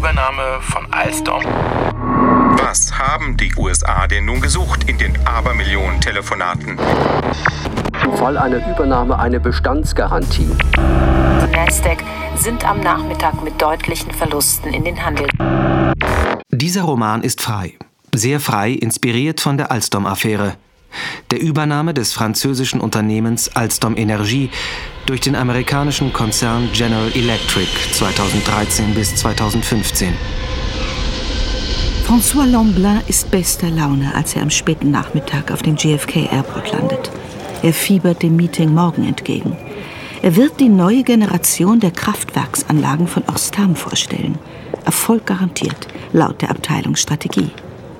Übernahme von Alstom. Was haben die USA denn nun gesucht in den Abermillionen Telefonaten? Im Fall einer Übernahme eine Bestandsgarantie. Die Nasdaq sind am Nachmittag mit deutlichen Verlusten in den Handel. Dieser Roman ist frei. Sehr frei, inspiriert von der Alstom-Affäre. Der Übernahme des französischen Unternehmens Alstom Energie durch den amerikanischen Konzern General Electric 2013 bis 2015. François Lemblin ist bester Laune, als er am späten Nachmittag auf dem JFK Airport landet. Er fiebert dem Meeting morgen entgegen. Er wird die neue Generation der Kraftwerksanlagen von Ostam vorstellen. Erfolg garantiert, laut der Abteilung Strategie.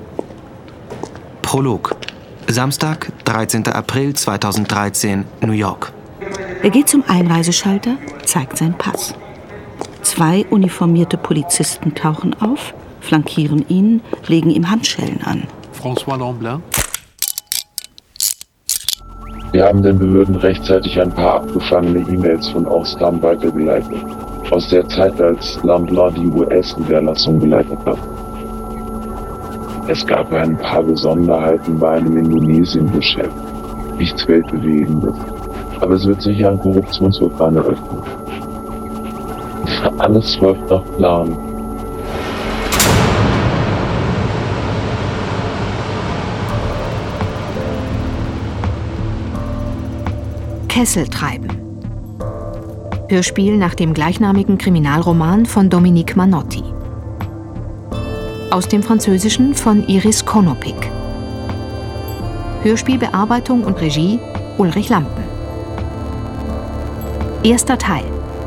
Prolog. Samstag, 13. April 2013, New York. Er geht zum Einreiseschalter, zeigt seinen Pass. 2 uniformierte Polizisten tauchen auf, flankieren ihn, legen ihm Handschellen an. François Lemblin. Wir haben den Behörden rechtzeitig ein paar abgefangene E-Mails von Ostam weitergeleitet. Aus der Zeit, als Lemblin die US-Niederlassung geleitet hat. Es gab ein paar Besonderheiten bei einem Indonesien-Geschäft. Nichts Weltbewegendes. Aber es wird sicher ein Korruptionsverfahren eröffnen. Alles läuft nach Plan. Kesseltreiben. Hörspiel nach dem gleichnamigen Kriminalroman von Dominique Manotti. Aus dem Französischen von Iris Konopik. Hörspielbearbeitung und Regie Ulrich Lampen. Erster Teil.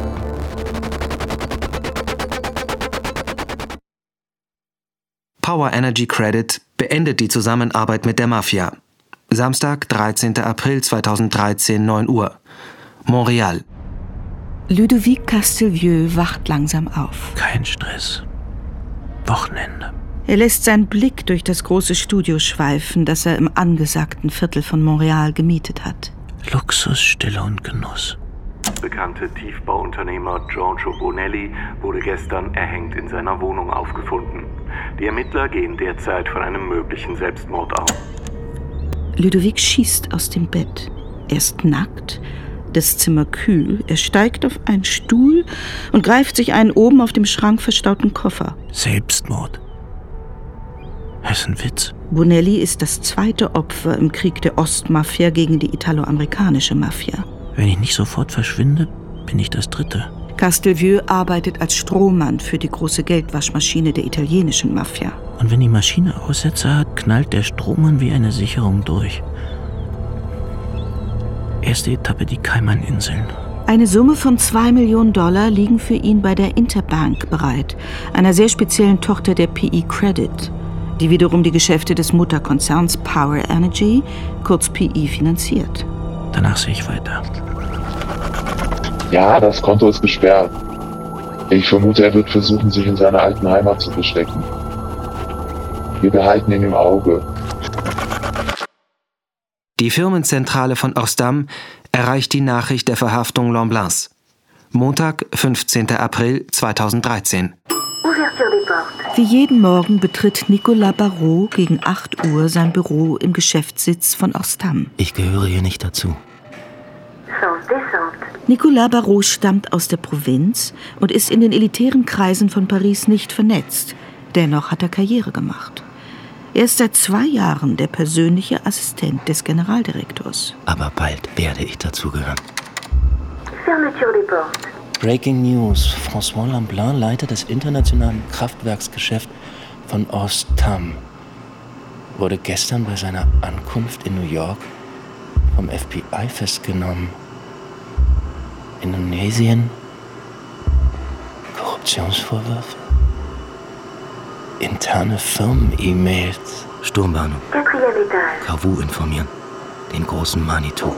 Power Energy Credit beendet die Zusammenarbeit mit der Mafia. Samstag, 13. April 2013, 9 Uhr. Montreal. Ludovic Castelvieux wacht langsam auf. Kein Stress. Wochenende. Er lässt seinen Blick durch das große Studio schweifen, das er im angesagten Viertel von Montreal gemietet hat. Luxus, Stille und Genuss. Bekannte Tiefbauunternehmer Giorgio Bonelli wurde gestern erhängt in seiner Wohnung aufgefunden. Die Ermittler gehen derzeit von einem möglichen Selbstmord aus. Ludovic schießt aus dem Bett. Er ist nackt, das Zimmer kühl. Er steigt auf einen Stuhl und greift sich einen oben auf dem Schrank verstauten Koffer. Selbstmord. Das ist ein Witz. Bonelli ist das zweite Opfer im Krieg der Ostmafia gegen die italo-amerikanische Mafia. Wenn ich nicht sofort verschwinde, bin ich das dritte. Castelvieux arbeitet als Strohmann für die große Geldwaschmaschine der italienischen Mafia. Und wenn die Maschine Aussetzer hat, knallt der Strohmann wie eine Sicherung durch. Erste Etappe die Kaimaninseln. Eine Summe von $2 Millionen liegen für ihn bei der Interbank bereit, einer sehr speziellen Tochter der PE Credit, die wiederum die Geschäfte des Mutterkonzerns Power Energy, kurz PE, finanziert. Danach sehe ich weiter. Ja, das Konto ist gesperrt. Ich vermute, er wird versuchen, sich in seiner alten Heimat zu verstecken. Wir behalten ihn im Auge. Die Firmenzentrale von Ostam erreicht die Nachricht der Verhaftung Lemblins. Montag, 15. April 2013. Wie jeden Morgen betritt Nicolas Barrault gegen 8 Uhr sein Büro im Geschäftssitz von Ostam. Ich gehöre hier nicht dazu. Nicolas Barrault stammt aus der Provinz und ist in den elitären Kreisen von Paris nicht vernetzt. Dennoch hat er Karriere gemacht. Er ist seit 2 Jahren der persönliche Assistent des Generaldirektors. Aber bald werde ich dazugehören. Breaking News. François Lemblin, Leiter des internationalen Kraftwerksgeschäfts von Ostam, wurde gestern bei seiner Ankunft in New York vom FBI festgenommen. Indonesien? Korruptionsvorwürfe? Interne Firmen-E-Mails? Sturmwarnung. Kavu informieren. Den großen Manitou.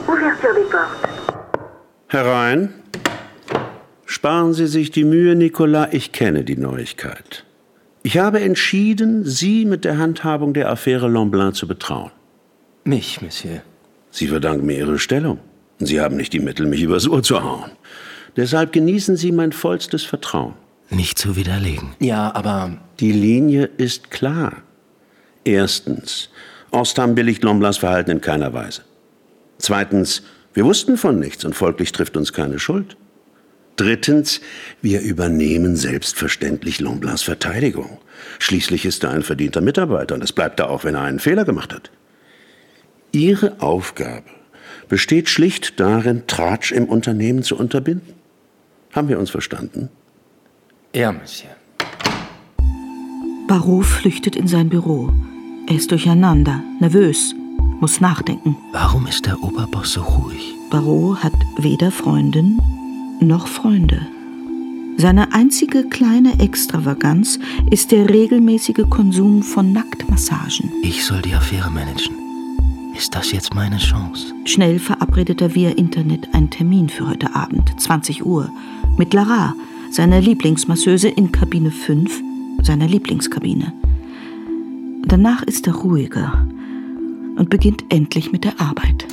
Herein. Sparen Sie sich die Mühe, Nicolas, ich kenne die Neuigkeit. Ich habe entschieden, Sie mit der Handhabung der Affäre Lemblin zu betrauen. Mich, Monsieur. Sie verdanken mir Ihre Stellung. Sie haben nicht die Mittel, mich übers Ohr zu hauen. Deshalb genießen Sie mein vollstes Vertrauen. nicht zu widerlegen. Ja, aber... Die Linie ist klar. Erstens, Ostam billigt Lemblins Verhalten in keiner Weise. Zweitens, wir wussten von nichts und folglich trifft uns keine Schuld. Drittens, wir übernehmen selbstverständlich Lemblins Verteidigung. Schließlich ist er ein verdienter Mitarbeiter und es bleibt er auch, wenn er einen Fehler gemacht hat. Ihre Aufgabe besteht schlicht darin, Tratsch im Unternehmen zu unterbinden. Haben wir uns verstanden? Ja, Monsieur. Barrault flüchtet in sein Büro. Er ist durcheinander, nervös, muss nachdenken. Warum ist der Oberboss so ruhig? Barrault hat weder Freundin noch Freunde. Seine einzige kleine Extravaganz ist der regelmäßige Konsum von Nacktmassagen. Ich soll die Affäre managen. Ist das jetzt meine Chance? Schnell verabredet er via Internet einen Termin für heute Abend, 20 Uhr, mit Lara, seiner Lieblingsmasseuse, in Kabine 5, seiner Lieblingskabine. Danach ist er ruhiger und beginnt endlich mit der Arbeit.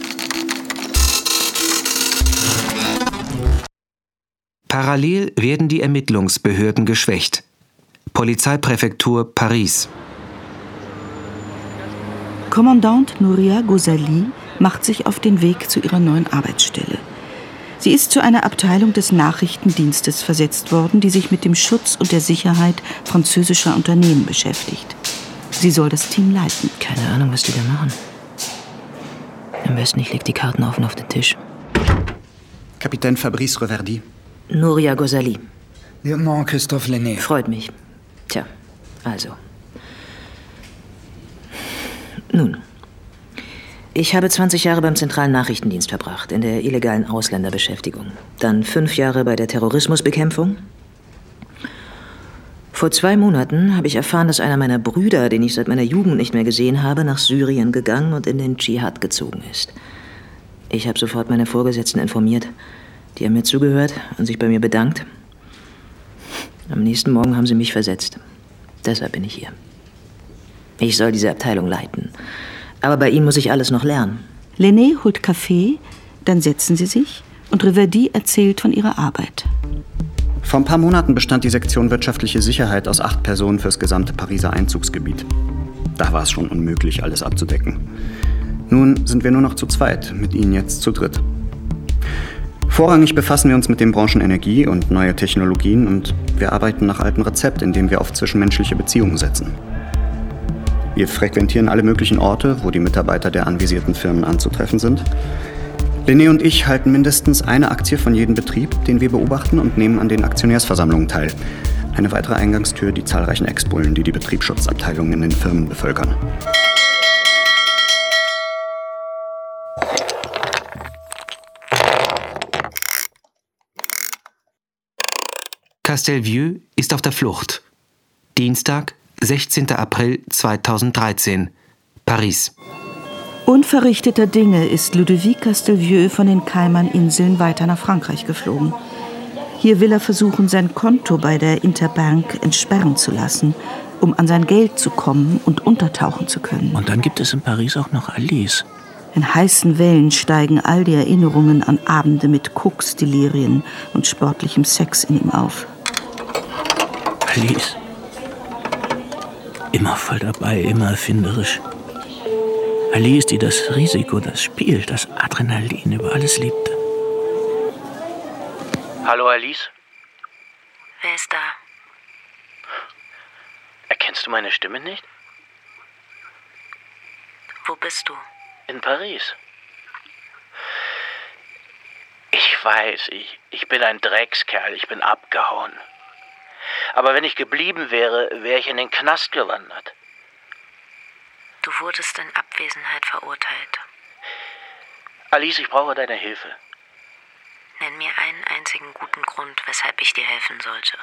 Parallel werden die Ermittlungsbehörden geschwächt. Polizeipräfektur Paris. Kommandant Nouria Ghazali macht sich auf den Weg zu ihrer neuen Arbeitsstelle. Sie ist zu einer Abteilung des Nachrichtendienstes versetzt worden, die sich mit dem Schutz und der Sicherheit französischer Unternehmen beschäftigt. Sie soll das Team leiten. Keine Ahnung, was die da machen. Am besten, ich leg die Karten offen auf den Tisch. Kapitän Fabrice Reverdy. Nouria Ghazali. Lieutenant Christophe Lenné. Freut mich. Tja, also. Nun, ich habe 20 Jahre beim Zentralen Nachrichtendienst verbracht, in der illegalen Ausländerbeschäftigung. Dann 5 Jahre bei der Terrorismusbekämpfung. Vor 2 Monaten habe ich erfahren, dass einer meiner Brüder, den ich seit meiner Jugend nicht mehr gesehen habe, nach Syrien gegangen und in den Dschihad gezogen ist. Ich habe sofort meine Vorgesetzten informiert. Die haben mir zugehört und sich bei mir bedankt. Am nächsten Morgen haben sie mich versetzt. Deshalb bin ich hier. Ich soll diese Abteilung leiten. Aber bei Ihnen muss ich alles noch lernen. Lenné holt Kaffee, dann setzen sie sich und Reverdy erzählt von ihrer Arbeit. Vor ein paar Monaten bestand die Sektion Wirtschaftliche Sicherheit aus 8 Personen fürs gesamte Pariser Einzugsgebiet. Da war es schon unmöglich, alles abzudecken. Nun sind wir nur noch zu zweit, mit Ihnen jetzt zu dritt. Vorrangig befassen wir uns mit den Branchen Energie und neue Technologien und wir arbeiten nach altem Rezept, indem wir auf zwischenmenschliche Beziehungen setzen. Wir frequentieren alle möglichen Orte, wo die Mitarbeiter der anvisierten Firmen anzutreffen sind. Lenné und ich halten mindestens eine Aktie von jedem Betrieb, den wir beobachten, und nehmen an den Aktionärsversammlungen teil. Eine weitere Eingangstür, die zahlreichen Ex-Bullen, die die Betriebsschutzabteilungen in den Firmen bevölkern. Castelvieux ist auf der Flucht. Dienstag, 16. April 2013, Paris. Unverrichteter Dinge ist Ludovic Castelvieux von den Cayman-Inseln weiter nach Frankreich geflogen. Hier will er versuchen, sein Konto bei der Interbank entsperren zu lassen, um an sein Geld zu kommen und untertauchen zu können. Und dann gibt es in Paris auch noch Alice. In heißen Wellen steigen all die Erinnerungen an Abende mit Koksdelirien und sportlichem Sex in ihm auf. Alice. Immer voll dabei, immer erfinderisch. Alice, die das Risiko, das Spiel, das Adrenalin über alles liebte. Hallo, Alice? Wer ist da? Erkennst du meine Stimme nicht? Wo bist du? In Paris. Ich weiß, ich bin ein Dreckskerl, ich bin abgehauen. Aber wenn ich geblieben wäre, wäre ich in den Knast gewandert. Du wurdest in Abwesenheit verurteilt. Alice, ich brauche deine Hilfe. Nenn mir einen einzigen guten Grund, weshalb ich dir helfen sollte.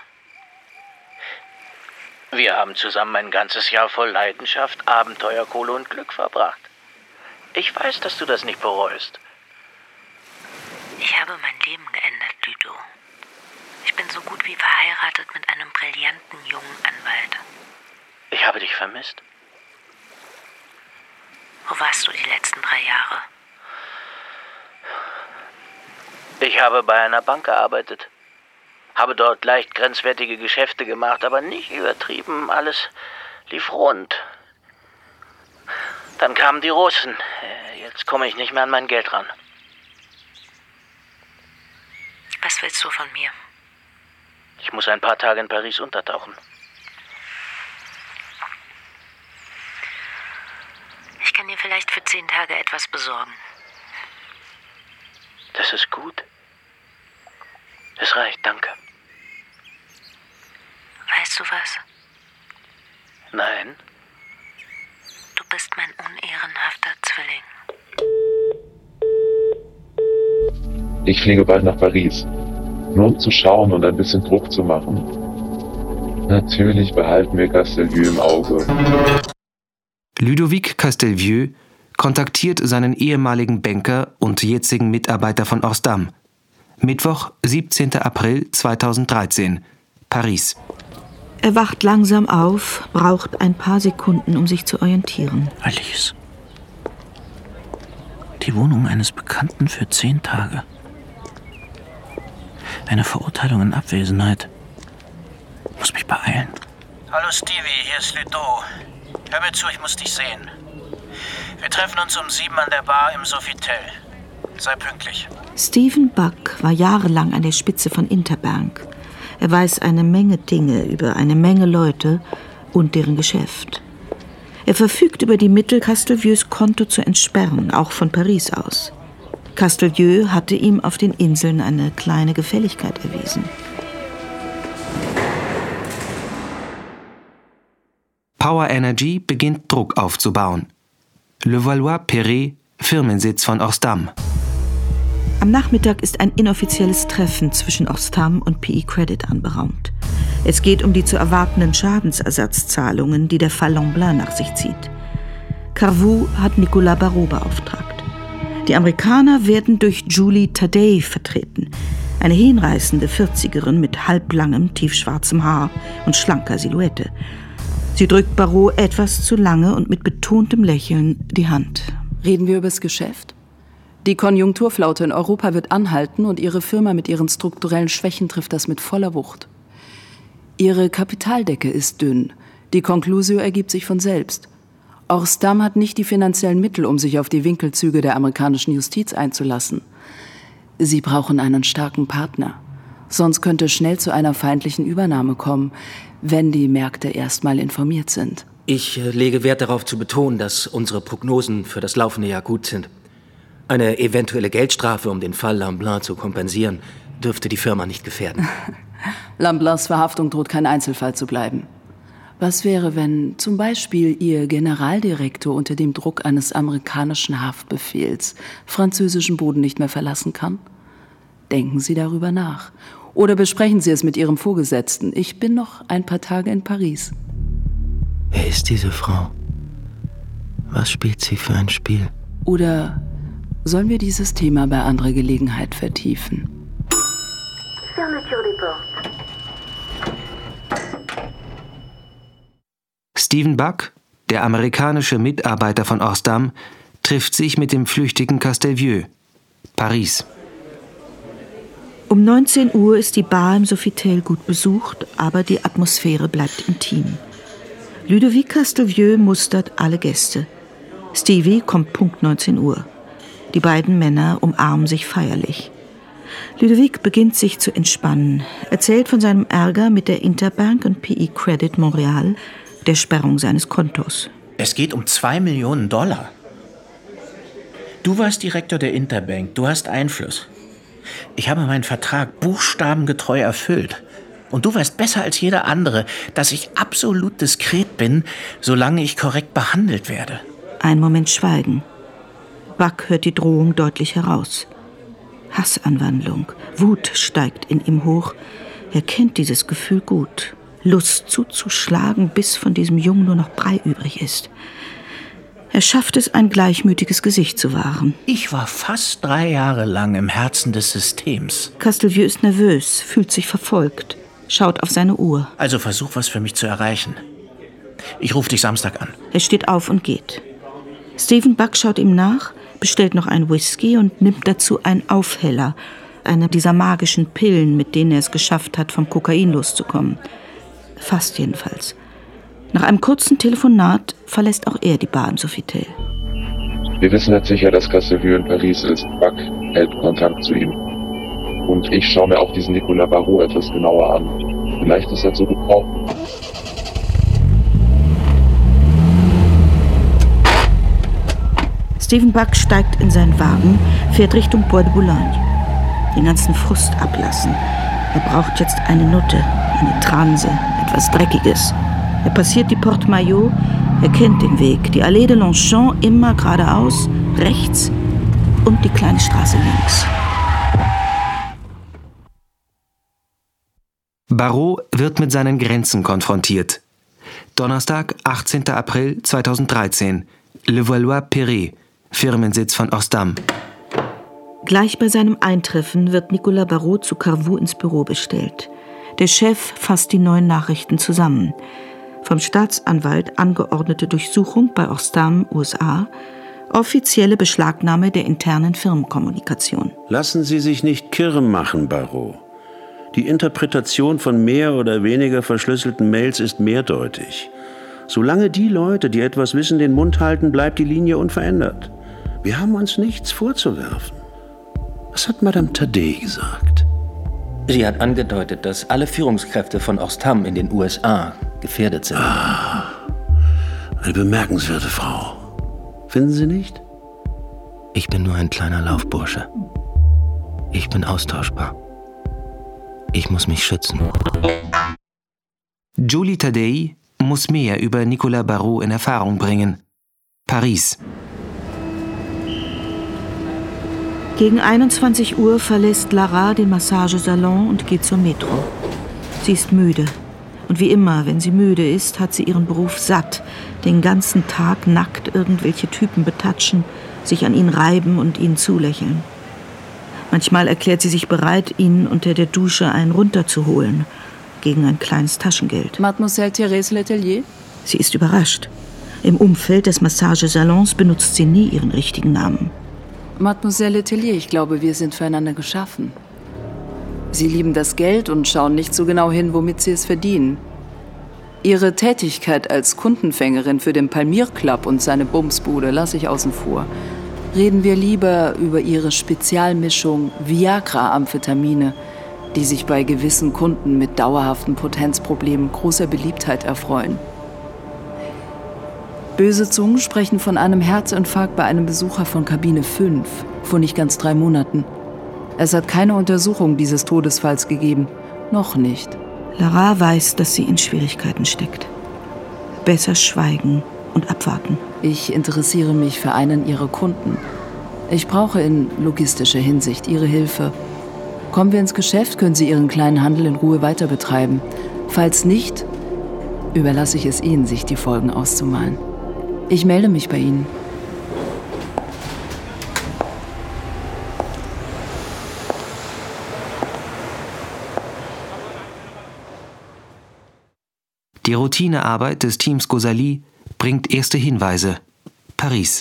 Wir haben zusammen ein ganzes Jahr voll Leidenschaft, Abenteuer, Kohle und Glück verbracht. Ich weiß, dass du das nicht bereust. Ich habe mein Leben geändert, Ludo. Ich bin so gut wie verheiratet mit einem brillanten jungen Anwalt. Ich habe dich vermisst. Wo warst du die letzten 3 Jahre? Ich habe bei einer Bank gearbeitet. Habe dort leicht grenzwertige Geschäfte gemacht, aber nicht übertrieben. Alles lief rund. Dann kamen die Russen. Jetzt komme ich nicht mehr an mein Geld ran. Was willst du von mir? Ich muss ein paar Tage in Paris untertauchen. Ich kann dir vielleicht für 10 Tage etwas besorgen. Das ist gut. Es reicht, danke. Weißt du was? Nein. Du bist mein unehrenhafter Zwilling. Ich fliege bald nach Paris. Nur um zu schauen und ein bisschen Druck zu machen. Natürlich behalten wir Castelvieux im Auge. Ludovic Castelvieux kontaktiert seinen ehemaligen Banker und jetzigen Mitarbeiter von Orsdam. Mittwoch, 17. April 2013, Paris. Er wacht langsam auf, braucht ein paar Sekunden, um sich zu orientieren. Alice. Die Wohnung eines Bekannten für 10 Tage. Eine Verurteilung in Abwesenheit. Muss mich beeilen. Hallo Stevie, hier ist Ludo. Hör mir zu, ich muss dich sehen. Wir treffen uns um 7 an der Bar im Sofitel. Sei pünktlich. Stephen Buck war jahrelang an der Spitze von Interbank. Er weiß eine Menge Dinge über eine Menge Leute und deren Geschäft. Er verfügt über die Mittel, Castelvieux Konto zu entsperren, auch von Paris aus. Castelvieux hatte ihm auf den Inseln eine kleine Gefälligkeit erwiesen. Power Energy beginnt Druck aufzubauen. Levallois-Perret, Firmensitz von Orsdam. Am Nachmittag ist ein inoffizielles Treffen zwischen Orsdam und PE Credit anberaumt. Es geht um die zu erwartenden Schadensersatzzahlungen, die der Fall Lemblin nach sich zieht. Carvou hat Nicolas Barrot beauftragt. Die Amerikaner werden durch Julie Tadei vertreten, eine hinreißende 40erin mit halblangem, tiefschwarzem Haar und schlanker Silhouette. Sie drückt Barrot etwas zu lange und mit betontem Lächeln die Hand. Reden wir über das Geschäft? Die Konjunkturflaute in Europa wird anhalten und Ihre Firma mit ihren strukturellen Schwächen trifft das mit voller Wucht. Ihre Kapitaldecke ist dünn. Die Conclusio ergibt sich von selbst. Orsdam hat nicht die finanziellen Mittel, um sich auf die Winkelzüge der amerikanischen Justiz einzulassen. Sie brauchen einen starken Partner. Sonst könnte es schnell zu einer feindlichen Übernahme kommen, wenn die Märkte erstmal informiert sind. Ich lege Wert darauf zu betonen, dass unsere Prognosen für das laufende Jahr gut sind. Eine eventuelle Geldstrafe, um den Fall Lemblin zu kompensieren, dürfte die Firma nicht gefährden. Lemblins Verhaftung droht kein Einzelfall zu bleiben. Was wäre, wenn zum Beispiel Ihr Generaldirektor unter dem Druck eines amerikanischen Haftbefehls französischen Boden nicht mehr verlassen kann? Denken Sie darüber nach. Oder besprechen Sie es mit Ihrem Vorgesetzten. Ich bin noch ein paar Tage in Paris. Wer ist diese Frau? Was spielt sie für ein Spiel? Oder sollen wir dieses Thema bei anderer Gelegenheit vertiefen? Stephen Buck, der amerikanische Mitarbeiter von Orsdam, trifft sich mit dem flüchtigen Castelvieux. Paris. Um 19 Uhr ist die Bar im Sofitel gut besucht, aber die Atmosphäre bleibt intim. Ludovic Castelvieux mustert alle Gäste. Stevie kommt Punkt 19 Uhr. Die beiden Männer umarmen sich feierlich. Ludovic beginnt sich zu entspannen, erzählt von seinem Ärger mit der Interbank und PE Credit Montreal, der Sperrung seines Kontos. Es geht um $2 Millionen. Du warst Direktor der Interbank, du hast Einfluss. Ich habe meinen Vertrag buchstabengetreu erfüllt. Und du weißt besser als jeder andere, dass ich absolut diskret bin, solange ich korrekt behandelt werde. Ein Moment Schweigen. Buck hört die Drohung deutlich heraus. Hassanwandlung, Wut steigt in ihm hoch. Er kennt dieses Gefühl gut. Lust zuzuschlagen, bis von diesem Jungen nur noch Brei übrig ist. Er schafft es, ein gleichmütiges Gesicht zu wahren. Ich war fast 3 Jahre lang im Herzen des Systems. Castelvieux ist nervös, fühlt sich verfolgt, schaut auf seine Uhr. Also versuch, was für mich zu erreichen. Ich rufe dich Samstag an. Er steht auf und geht. Stephen Buck schaut ihm nach, bestellt noch einen Whisky und nimmt dazu einen Aufheller, eine dieser magischen Pillen, mit denen er es geschafft hat, vom Kokain loszukommen. Fast jedenfalls. Nach einem kurzen Telefonat verlässt auch er die Bar im Sofitel. Wir wissen jetzt sicher, dass Castellvieux in Paris ist. Buck hält Kontakt zu ihm. Und ich schaue mir auch diesen Nicolas Barrault etwas genauer an. Vielleicht ist er zu gebrauchen. Stephen Buck steigt in seinen Wagen, fährt Richtung Bois de Boulogne. Den ganzen Frust ablassen. Er braucht jetzt eine Nutte, eine Transe, etwas Dreckiges. Er passiert die Porte Maillot, er kennt den Weg. Die Allée de Longchamp immer geradeaus, rechts und die kleine Straße links. Barrault wird mit seinen Grenzen konfrontiert. Donnerstag, 18. April 2013, Levallois-Perret, Firmensitz von Ostam. Gleich bei seinem Eintreffen wird Nicolas Barrault zu Carvou ins Büro bestellt. Der Chef fasst die neuen Nachrichten zusammen. Vom Staatsanwalt angeordnete Durchsuchung bei Ostam, USA, offizielle Beschlagnahme der internen Firmenkommunikation. Lassen Sie sich nicht kirre machen, Barrault. Die Interpretation von mehr oder weniger verschlüsselten Mails ist mehrdeutig. Solange die Leute, die etwas wissen, den Mund halten, bleibt die Linie unverändert. Wir haben uns nichts vorzuwerfen. Was hat Madame Thaddée gesagt? Sie hat angedeutet, dass alle Führungskräfte von Ostam in den USA gefährdet sind. Eine bemerkenswerte Frau. Finden Sie nicht? Ich bin nur ein kleiner Laufbursche. Ich bin austauschbar. Ich muss mich schützen. Julie Thaddée muss mehr über Nicolas Barrault in Erfahrung bringen. Paris. Gegen 21 Uhr verlässt Lara den Massagesalon und geht zur Metro. Sie ist müde. Und wie immer, wenn sie müde ist, hat sie ihren Beruf satt. Den ganzen Tag nackt irgendwelche Typen betatschen, sich an ihnen reiben und ihnen zulächeln. Manchmal erklärt sie sich bereit, ihnen unter der Dusche einen runterzuholen, gegen ein kleines Taschengeld. Mademoiselle Thérèse Letellier? Sie ist überrascht. Im Umfeld des Massagesalons benutzt sie nie ihren richtigen Namen. Mademoiselle Letellier, ich glaube, wir sind füreinander geschaffen. Sie lieben das Geld und schauen nicht so genau hin, womit sie es verdienen. Ihre Tätigkeit als Kundenfängerin für den Palmyre Club und seine Bumsbude lasse ich außen vor. Reden wir lieber über ihre Spezialmischung Viagra-Amphetamine, die sich bei gewissen Kunden mit dauerhaften Potenzproblemen großer Beliebtheit erfreuen. Böse Zungen sprechen von einem Herzinfarkt bei einem Besucher von Kabine 5 vor nicht ganz 3 Monaten. Es hat keine Untersuchung dieses Todesfalls gegeben. Noch nicht. Lara weiß, dass sie in Schwierigkeiten steckt. Besser schweigen und abwarten. Ich interessiere mich für einen ihrer Kunden. Ich brauche in logistischer Hinsicht Ihre Hilfe. Kommen wir ins Geschäft, können Sie Ihren kleinen Handel in Ruhe weiter betreiben. Falls nicht, überlasse ich es Ihnen, sich die Folgen auszumalen. Ich melde mich bei Ihnen. Die Routinearbeit des Teams Gosali bringt erste Hinweise. Paris.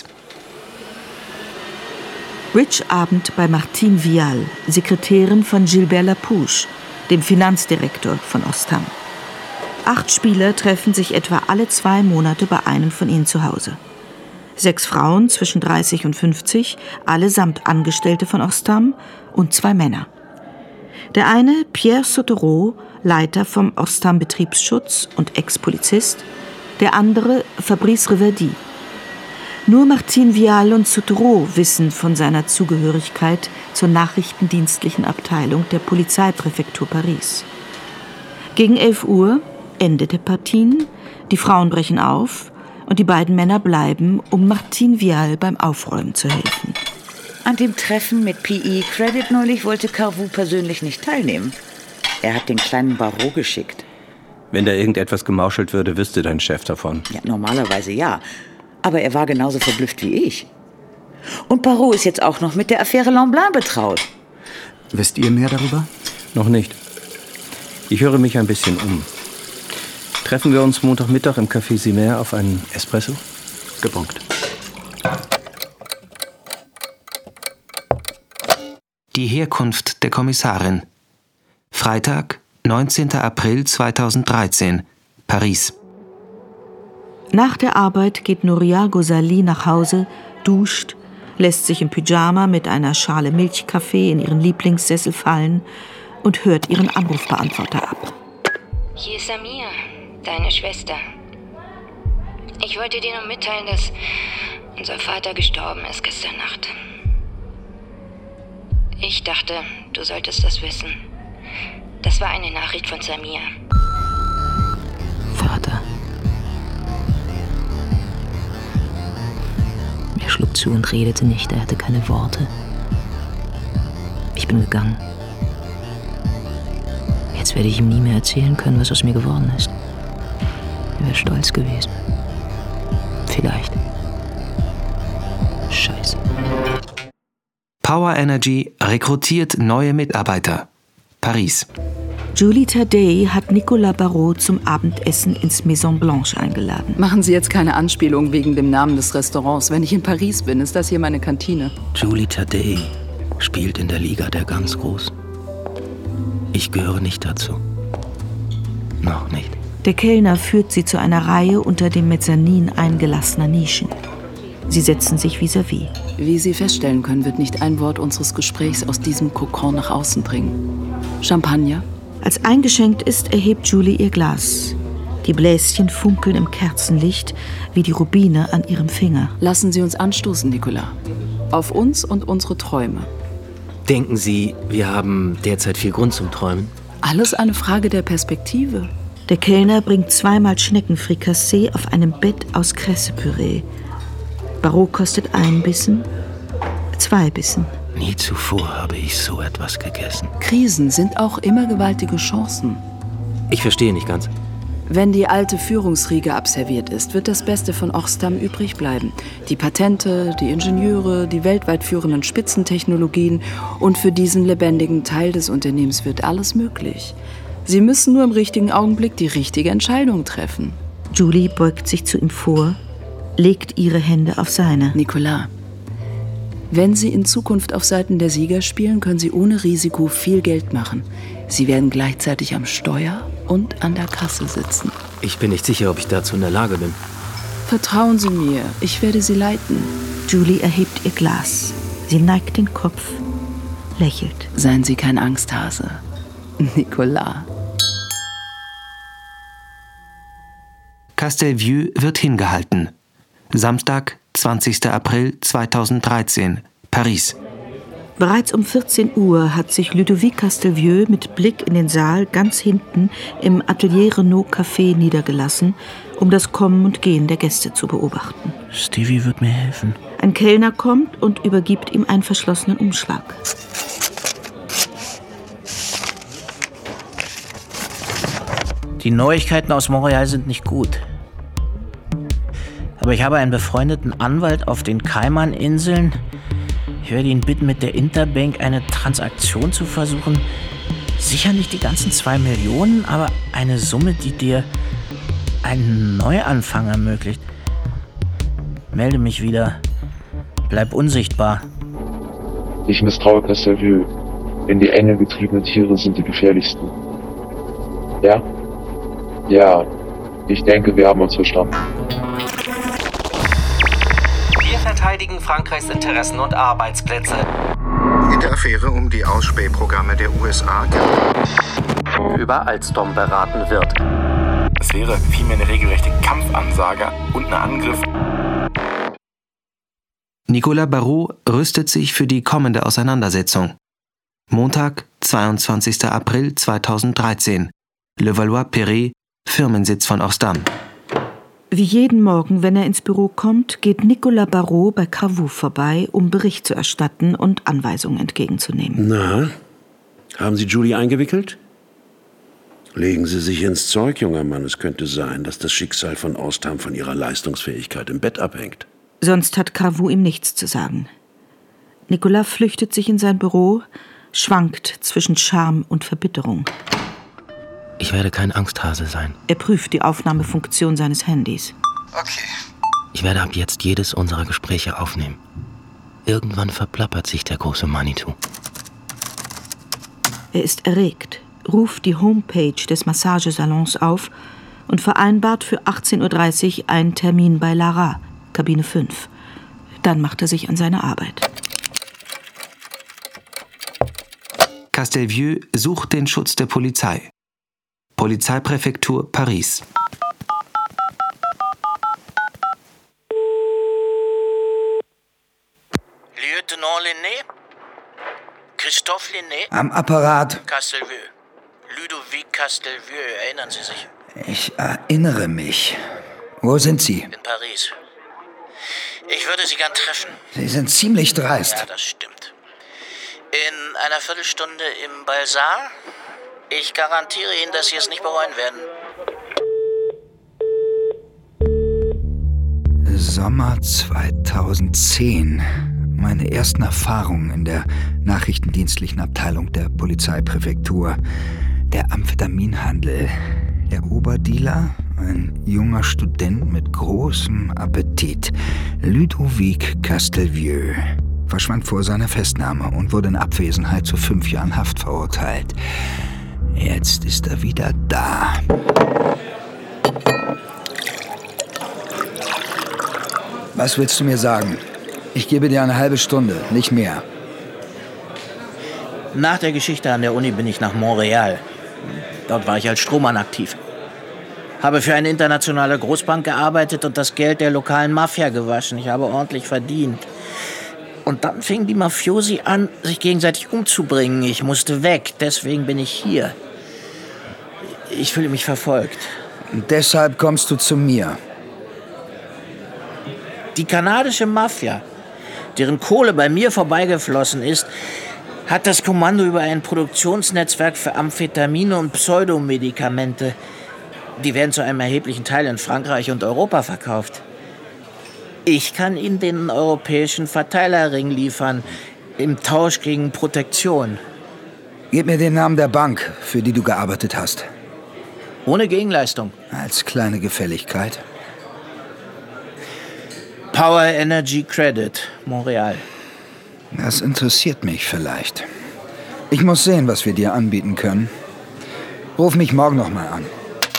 Bridge-Abend bei Martine Vial, Sekretärin von Gilbert Lapouche, dem Finanzdirektor von Ostam. 8 Spieler treffen sich etwa alle 2 Monate bei einem von ihnen zu Hause. 6 Frauen zwischen 30 und 50, allesamt Angestellte von Ostam, und 2 Männer. Der eine, Pierre Sautereau, Leiter vom Ostam Betriebsschutz und Ex-Polizist, der andere, Fabrice Reverdy. Nur Martine Vial und Sautereau wissen von seiner Zugehörigkeit zur nachrichtendienstlichen Abteilung der Polizeipräfektur Paris. Gegen 11 Uhr Ende der Partien, die Frauen brechen auf und die beiden Männer bleiben, um Martine Vial beim Aufräumen zu helfen. An dem Treffen mit PE Credit neulich wollte Carvou persönlich nicht teilnehmen. Er hat den kleinen Barrault geschickt. Wenn da irgendetwas gemauschelt würde, wüsste dein Chef davon. Ja, normalerweise ja. Aber er war genauso verblüfft wie ich. Und Barrault ist jetzt auch noch mit der Affäre Lamblin betraut. Wisst ihr mehr darüber? Noch nicht. Ich höre mich ein bisschen um. Treffen wir uns Montagmittag im Café Simer auf einen Espresso? Gebongt. Die Herkunft der Kommissarin. Freitag, 19. April 2013, Paris. Nach der Arbeit geht Nouria Ghozali nach Hause, duscht, lässt sich im Pyjama mit einer Schale Milchkaffee in ihren Lieblingssessel fallen und hört ihren Anrufbeantworter ab. Hier ist Samir, deine Schwester. Ich wollte dir nur mitteilen, dass unser Vater gestorben ist gestern Nacht. Ich dachte, du solltest das wissen. Das war eine Nachricht von Samir. Vater. Er schlug zu und redete nicht, er hatte keine Worte. Ich bin gegangen. Jetzt werde ich ihm nie mehr erzählen können, was aus mir geworden ist. Er wäre stolz gewesen. Vielleicht. Scheiße. Power Energy rekrutiert neue Mitarbeiter. Paris. Julie Taddei hat Nicolas Barrault zum Abendessen ins Maison Blanche eingeladen. Machen Sie jetzt keine Anspielung wegen dem Namen des Restaurants. Wenn ich in Paris bin, ist das hier meine Kantine. Julie Taddei spielt in der Liga der ganz Großen. Ich gehöre nicht dazu. Noch nicht. Der Kellner führt sie zu einer Reihe unter dem Mezzanin eingelassener Nischen. Sie setzen sich vis-à-vis. Wie Sie feststellen können, wird nicht ein Wort unseres Gesprächs aus diesem Kokon nach außen dringen. Champagner? Als eingeschenkt ist, erhebt Julie ihr Glas. Die Bläschen funkeln im Kerzenlicht wie die Rubine an ihrem Finger. Lassen Sie uns anstoßen, Nicolas. Auf uns und unsere Träume. Denken Sie, wir haben derzeit viel Grund zum Träumen? Alles eine Frage der Perspektive. Der Kellner bringt zweimal Schneckenfrikassee auf einem Bett aus Kressepüree. Barrault kostet einen Bissen, 2 Bissen. Nie zuvor habe ich so etwas gegessen. Krisen sind auch immer gewaltige Chancen. Ich verstehe nicht ganz. Wenn die alte Führungsriege abserviert ist, wird das Beste von Ostam übrig bleiben. Die Patente, die Ingenieure, die weltweit führenden Spitzentechnologien. Und für diesen lebendigen Teil des Unternehmens wird alles möglich. Sie müssen nur im richtigen Augenblick die richtige Entscheidung treffen. Julie beugt sich zu ihm vor, legt ihre Hände auf seine. Nicolas, wenn Sie in Zukunft auf Seiten der Sieger spielen, können Sie ohne Risiko viel Geld machen. Sie werden gleichzeitig am Steuer und an der Kasse sitzen. Ich bin nicht sicher, ob ich dazu in der Lage bin. Vertrauen Sie mir, ich werde Sie leiten. Julie erhebt ihr Glas. Sie neigt den Kopf, lächelt. Seien Sie kein Angsthase, Nicolas. Castelvieux wird hingehalten. Samstag, 20. April 2013, Paris. Bereits um 14 Uhr hat sich Ludovic Castelvieux mit Blick in den Saal ganz hinten im Atelier Renault Café niedergelassen, um das Kommen und Gehen der Gäste zu beobachten. Stevie wird mir helfen. Ein Kellner kommt und übergibt ihm einen verschlossenen Umschlag. Die Neuigkeiten aus Montreal sind nicht gut. Aber ich habe einen befreundeten Anwalt auf den Kaimaninseln. Ich werde ihn bitten, mit der Interbank eine Transaktion zu versuchen. Sicher nicht die ganzen 2 Millionen, aber eine Summe, die dir einen Neuanfang ermöglicht. Melde mich wieder. Bleib unsichtbar. Ich misstraue Castelvieux. In die Enge getriebenen Tiere sind die gefährlichsten. Ja? Ja. Ich denke, wir haben uns verstanden. Wir verteidigen Frankreichs Interessen und Arbeitsplätze. In der Affäre um die Ausspähprogramme der USA über Alstom beraten wird. Es wäre vielmehr eine regelrechte Kampfansage und ein Angriff. Nicolas Barrault rüstet sich für die kommende Auseinandersetzung. Montag, 22. April 2013. Levallois-Perret, Firmensitz von Ostam. Wie jeden Morgen, wenn er ins Büro kommt, geht Nicolas Barrault bei Caveau vorbei, um Bericht zu erstatten und Anweisungen entgegenzunehmen. Na, haben Sie Julie eingewickelt? Legen Sie sich ins Zeug, junger Mann. Es könnte sein, dass das Schicksal von Ostam von ihrer Leistungsfähigkeit im Bett abhängt. Sonst hat Caveau ihm nichts zu sagen. Nicolas flüchtet sich in sein Büro, schwankt zwischen Scham und Verbitterung. Ich werde kein Angsthase sein. Er prüft die Aufnahmefunktion seines Handys. Okay. Ich werde ab jetzt jedes unserer Gespräche aufnehmen. Irgendwann verplappert sich der große Manitou. Er ist erregt, ruft die Homepage des Massagesalons auf und vereinbart für 18:30 Uhr einen Termin bei Lara, Kabine 5. Dann macht er sich an seine Arbeit. Castelvieux sucht den Schutz der Polizei. Polizeipräfektur Paris. Lieutenant Linné? Christophe Linné? Am Apparat. Castelvieux. Ludovic Castelvieux, erinnern Sie sich? Ich erinnere mich. Wo sind Sie? In Paris. Ich würde Sie gern treffen. Sie sind ziemlich dreist. Ja, das stimmt. In einer Viertelstunde im Balsar. Ich garantiere Ihnen, dass Sie es nicht bereuen werden. Sommer 2010. Meine ersten Erfahrungen in der nachrichtendienstlichen Abteilung der Polizeipräfektur. Der Amphetaminhandel. Der Oberdealer, ein junger Student mit großem Appetit. Ludovic Castelvieux verschwand vor seiner Festnahme und wurde in Abwesenheit zu 5 Jahren Haft verurteilt. Jetzt ist er wieder da. Was willst du mir sagen? Ich gebe dir eine halbe Stunde, nicht mehr. Nach der Geschichte an der Uni bin ich nach Montreal. Dort war ich als Strohmann aktiv. Habe für eine internationale Großbank gearbeitet und das Geld der lokalen Mafia gewaschen. Ich habe ordentlich verdient. Und dann fingen die Mafiosi an, sich gegenseitig umzubringen. Ich musste weg, deswegen bin ich hier. Ich fühle mich verfolgt. Und deshalb kommst du zu mir. Die kanadische Mafia, deren Kohle bei mir vorbeigeflossen ist, hat das Kommando über ein Produktionsnetzwerk für Amphetamine und Pseudomedikamente. Die werden zu einem erheblichen Teil in Frankreich und Europa verkauft. Ich kann Ihnen den europäischen Verteilerring liefern, im Tausch gegen Protektion. Gib mir den Namen der Bank, für die du gearbeitet hast. Ohne Gegenleistung. Als kleine Gefälligkeit. Power Energy Credit, Montreal. Das interessiert mich vielleicht. Ich muss sehen, was wir dir anbieten können. Ruf mich morgen noch mal an.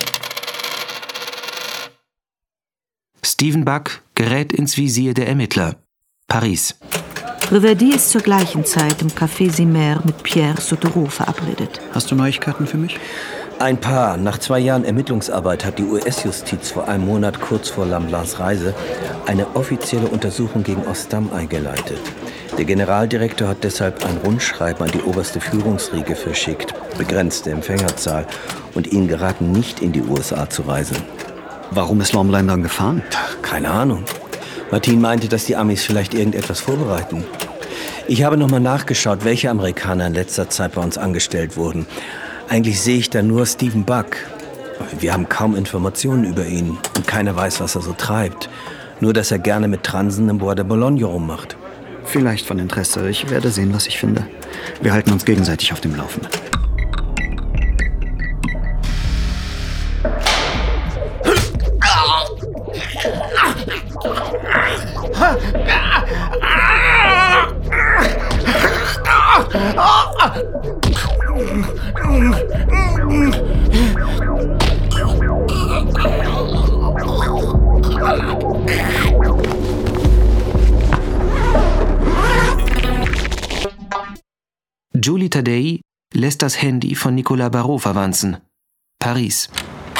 Steven Buck gerät ins Visier der Ermittler. Paris. Reverdy ist zur gleichen Zeit im Café Simer mit Pierre Sotereau verabredet. Hast du Neuigkeiten für mich? Ein paar. Nach 2 Jahren Ermittlungsarbeit hat die US-Justiz vor einem Monat kurz vor Lamblins Reise eine offizielle Untersuchung gegen Ostam eingeleitet. Der Generaldirektor hat deshalb ein Rundschreiben an die oberste Führungsriege verschickt, begrenzte Empfängerzahl, und ihnen geraten, nicht in die USA zu reisen. Warum ist Lamblin dann gefahren? Keine Ahnung. Martin meinte, dass die Amis vielleicht irgendetwas vorbereiten. Ich habe nochmal nachgeschaut, welche Amerikaner in letzter Zeit bei uns angestellt wurden. Eigentlich sehe ich da nur Steven Buck. Wir haben kaum Informationen über ihn und keiner weiß, was er so treibt. Nur, dass er gerne mit Transen im Bois de Boulogne rummacht. Vielleicht von Interesse. Ich werde sehen, was ich finde. Wir halten uns gegenseitig auf dem Laufenden. Julie Taddei lässt das Handy von Nicolas Barrault verwanzen. Paris.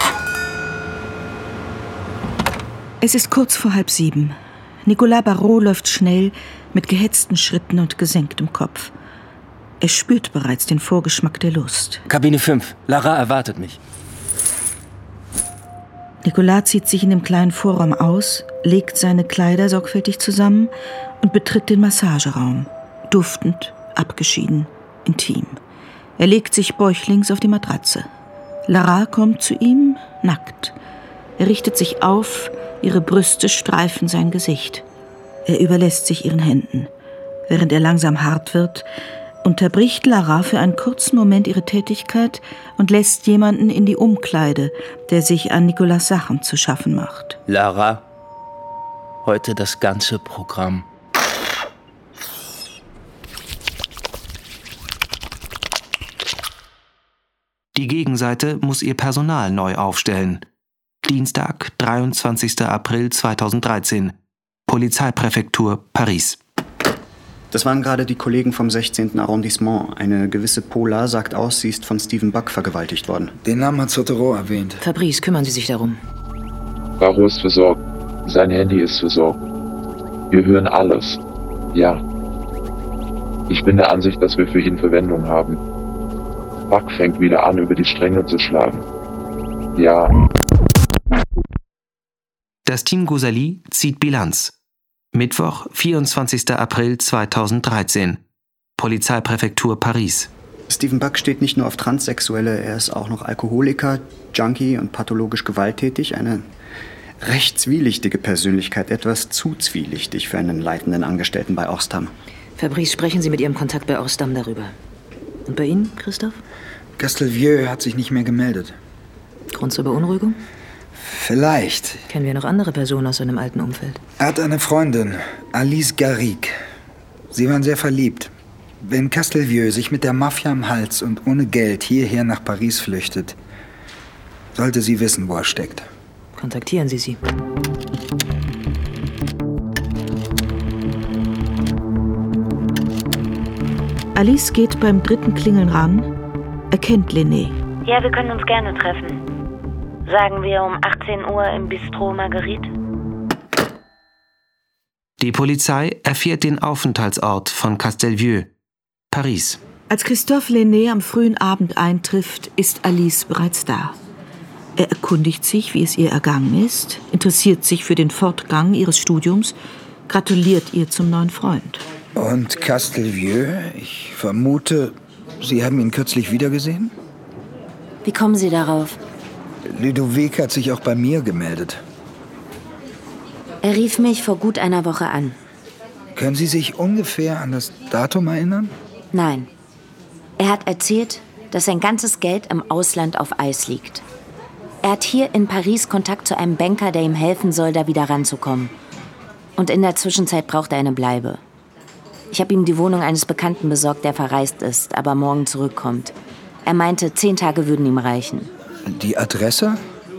Es ist kurz vor 6:30. Nicolas Barrault läuft schnell, mit gehetzten Schritten und gesenktem Kopf. Er spürt bereits den Vorgeschmack der Lust. Kabine 5. Lara erwartet mich. Nicolas zieht sich in dem kleinen Vorraum aus, legt seine Kleider sorgfältig zusammen und betritt den Massageraum. Duftend, abgeschieden, intim. Er legt sich bäuchlings auf die Matratze. Lara kommt zu ihm, nackt. Er richtet sich auf, ihre Brüste streifen sein Gesicht. Er überlässt sich ihren Händen. Während er langsam hart wird, unterbricht Lara für einen kurzen Moment ihre Tätigkeit und lässt jemanden in die Umkleide, der sich an Nicolas Sachen zu schaffen macht. Lara, heute das ganze Programm. Die Gegenseite muss ihr Personal neu aufstellen. Dienstag, 23. April 2013. Polizeipräfektur Paris. Das waren gerade die Kollegen vom 16. Arrondissement. Eine gewisse Paula sagt aus, sie ist von Stephen Buck vergewaltigt worden. Den Namen hat Sotereau erwähnt. Fabrice, kümmern Sie sich darum. Barreau ist versorgt. Sein Handy ist versorgt. Wir hören alles. Ja. Ich bin der Ansicht, dass wir für ihn Verwendung haben. Buck fängt wieder an, über die Stränge zu schlagen. Ja. Das Team Ghazali zieht Bilanz. Mittwoch, 24. April 2013. Polizeipräfektur Paris. Stephen Buck steht nicht nur auf Transsexuelle, er ist auch noch Alkoholiker, Junkie und pathologisch gewalttätig. Eine recht zwielichtige Persönlichkeit, etwas zu zwielichtig für einen leitenden Angestellten bei Orstam. Fabrice, sprechen Sie mit Ihrem Kontakt bei Orstam darüber. Und bei Ihnen, Christoph? Castelvieux hat sich nicht mehr gemeldet. Grund zur Beunruhigung? Vielleicht. Kennen wir noch andere Personen aus seinem alten Umfeld? Er hat eine Freundin, Alice Garrigue. Sie waren sehr verliebt. Wenn Castelvieux sich mit der Mafia am Hals und ohne Geld hierher nach Paris flüchtet, sollte sie wissen, wo er steckt. Kontaktieren Sie sie. Alice geht beim dritten Klingeln ran, erkennt Lené. Ja, wir können uns gerne treffen. Sagen wir um 18 Uhr im Bistro Marguerite? Die Polizei erfährt den Aufenthaltsort von Castelvieux, Paris. Als Christophe Lené am frühen Abend eintrifft, ist Alice bereits da. Er erkundigt sich, wie es ihr ergangen ist, interessiert sich für den Fortgang ihres Studiums, gratuliert ihr zum neuen Freund. Und Castelvieux, ich vermute, Sie haben ihn kürzlich wiedergesehen? Wie kommen Sie darauf? Ludovic hat sich auch bei mir gemeldet. Er rief mich vor gut einer Woche an. Können Sie sich ungefähr an das Datum erinnern? Nein. Er hat erzählt, dass sein ganzes Geld im Ausland auf Eis liegt. Er hat hier in Paris Kontakt zu einem Banker, der ihm helfen soll, da wieder ranzukommen. Und in der Zwischenzeit braucht er eine Bleibe. Ich habe ihm die Wohnung eines Bekannten besorgt, der verreist ist, aber morgen zurückkommt. Er meinte, 10 Tage würden ihm reichen. Die Adresse?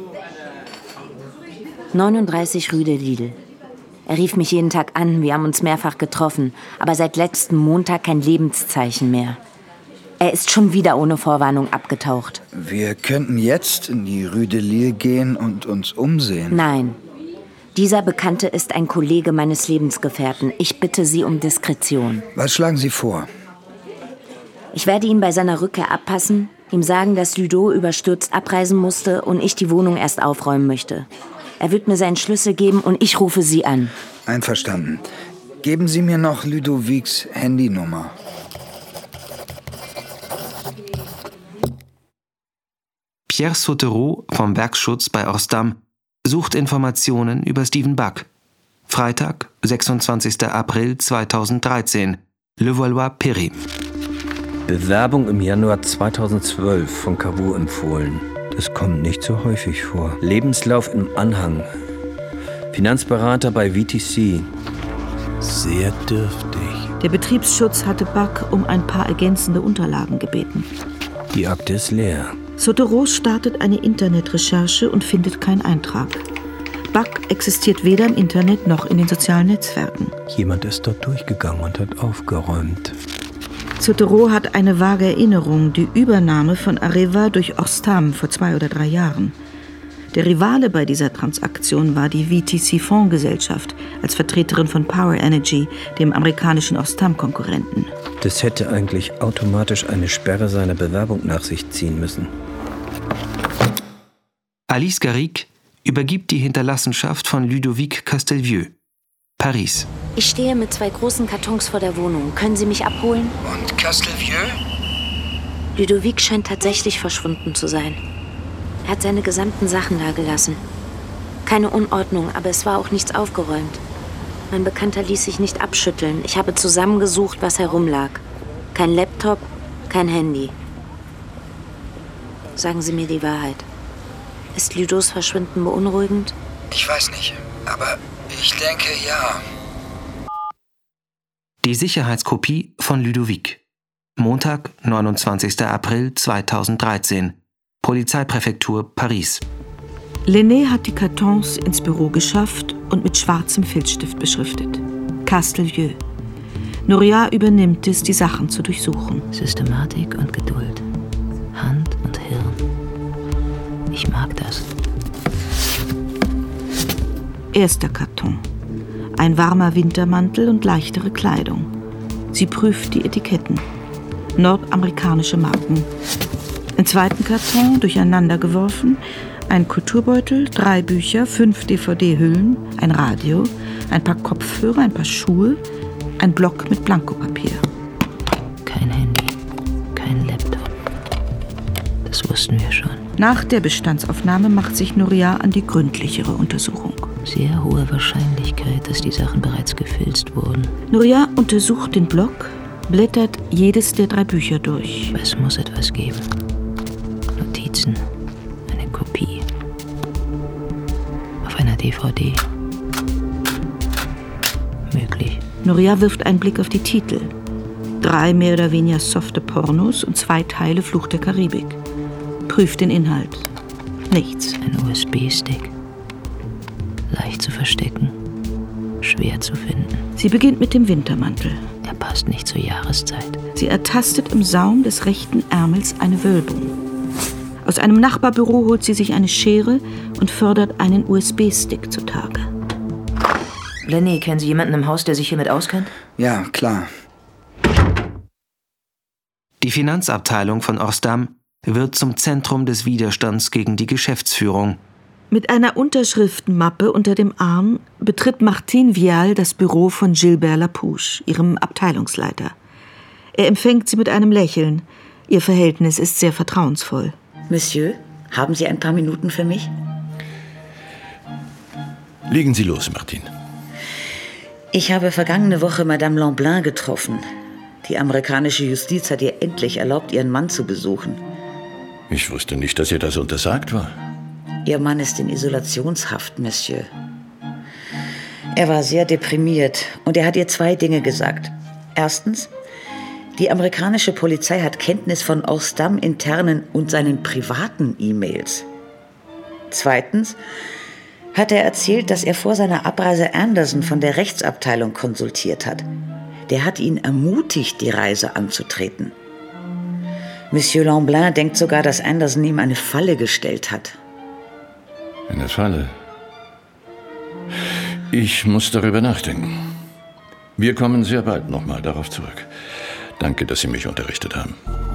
39 Rue de Lille. Er rief mich jeden Tag an, wir haben uns mehrfach getroffen, aber seit letzten Montag kein Lebenszeichen mehr. Er ist schon wieder ohne Vorwarnung abgetaucht. Wir könnten jetzt in die Rue de Lille gehen und uns umsehen. Nein. Dieser Bekannte ist ein Kollege meines Lebensgefährten. Ich bitte Sie um Diskretion. Was schlagen Sie vor? Ich werde ihn bei seiner Rückkehr abpassen, ihm sagen, dass Ludo überstürzt abreisen musste und ich die Wohnung erst aufräumen möchte. Er wird mir seinen Schlüssel geben und ich rufe Sie an. Einverstanden. Geben Sie mir noch Ludovics Handynummer. Pierre Sotereau vom Werkschutz bei Orstam sucht Informationen über Stephen Buck. Freitag, 26. April 2013. Levallois-Perret. Bewerbung im Januar 2012 von Cavour empfohlen. Das kommt nicht so häufig vor. Lebenslauf im Anhang. Finanzberater bei VTC. Sehr dürftig. Der Betriebsschutz hatte Buck um ein paar ergänzende Unterlagen gebeten. Die Akte ist leer. Sotereau startet eine Internetrecherche und findet keinen Eintrag. Buck existiert weder im Internet noch in den sozialen Netzwerken. Jemand ist dort durchgegangen und hat aufgeräumt. Sotereau hat eine vage Erinnerung, die Übernahme von Areva durch Orstam vor 2 oder 3 Jahren. Der Rivale bei dieser Transaktion war die VTC-Fondsgesellschaft als Vertreterin von Power Energy, dem amerikanischen Orstam-Konkurrenten. Das hätte eigentlich automatisch eine Sperre seiner Bewerbung nach sich ziehen müssen. Alice Garrigue übergibt die Hinterlassenschaft von Ludovic Castelvieux, Paris. Ich stehe mit 2 großen Kartons vor der Wohnung. Können Sie mich abholen? Und Castelvieux? Ludovic scheint tatsächlich verschwunden zu sein. Er hat seine gesamten Sachen da gelassen. Keine Unordnung, aber es war auch nichts aufgeräumt. Mein Bekannter ließ sich nicht abschütteln. Ich habe zusammengesucht, was herumlag. Kein Laptop, kein Handy. Sagen Sie mir die Wahrheit. Ist Ludos Verschwinden beunruhigend? Ich weiß nicht, aber ich denke, ja. Die Sicherheitskopie von Ludovic. Montag, 29. April 2013. Polizeipräfektur Paris. Lenné hat die Kartons ins Büro geschafft und mit schwarzem Filzstift beschriftet. Castelvieux. Nouriat übernimmt es, die Sachen zu durchsuchen. Systematik und Geduld. Hand und Hirn. Ich mag das. Erster Karton. Ein warmer Wintermantel und leichtere Kleidung. Sie prüft die Etiketten. Nordamerikanische Marken. Im zweiten Karton, durcheinander geworfen, ein Kulturbeutel, 3 Bücher, 5 DVD-Hüllen, ein Radio, ein paar Kopfhörer, ein paar Schuhe, ein Block mit Blankopapier. Kein Handy, kein Laptop. Das wussten wir schon. Nach der Bestandsaufnahme macht sich Nouriat an die gründlichere Untersuchung. Sehr hohe Wahrscheinlichkeit, dass die Sachen bereits gefilzt wurden. Nouriat untersucht den Block, blättert jedes der 3 Bücher durch. Es muss etwas geben. Notizen, eine Kopie. Auf einer DVD. Möglich. Nouriat wirft einen Blick auf die Titel. 3 mehr oder weniger softe Pornos und 2 Teile Fluch der Karibik. Prüft den Inhalt. Nichts. Ein USB-Stick. Leicht zu verstecken. Schwer zu finden. Sie beginnt mit dem Wintermantel. Er passt nicht zur Jahreszeit. Sie ertastet im Saum des rechten Ärmels eine Wölbung. Aus einem Nachbarbüro holt sie sich eine Schere und fördert einen USB-Stick zutage. Lenné, kennen Sie jemanden im Haus, der sich hiermit auskennt? Ja, klar. Die Finanzabteilung von Ostam wird zum Zentrum des Widerstands gegen die Geschäftsführung. Mit einer Unterschriftenmappe unter dem Arm betritt Martine Vial das Büro von Gilbert Lapouche, ihrem Abteilungsleiter. Er empfängt sie mit einem Lächeln. Ihr Verhältnis ist sehr vertrauensvoll. Monsieur, haben Sie ein paar Minuten für mich? Legen Sie los, Martine. Ich habe vergangene Woche Madame Lemblin getroffen. Die amerikanische Justiz hat ihr endlich erlaubt, ihren Mann zu besuchen. Ich wusste nicht, dass ihr das untersagt war. Ihr Mann ist in Isolationshaft, Monsieur. Er war sehr deprimiert und er hat ihr 2 Dinge gesagt. Erstens, die amerikanische Polizei hat Kenntnis von Ostam internen und seinen privaten E-Mails. Zweitens hat er erzählt, dass er vor seiner Abreise Anderson von der Rechtsabteilung konsultiert hat. Der hat ihn ermutigt, die Reise anzutreten. Monsieur Lemblin denkt sogar, dass Anderson ihm eine Falle gestellt hat. Eine Falle? Ich muss darüber nachdenken. Wir kommen sehr bald nochmal darauf zurück. Danke, dass Sie mich unterrichtet haben.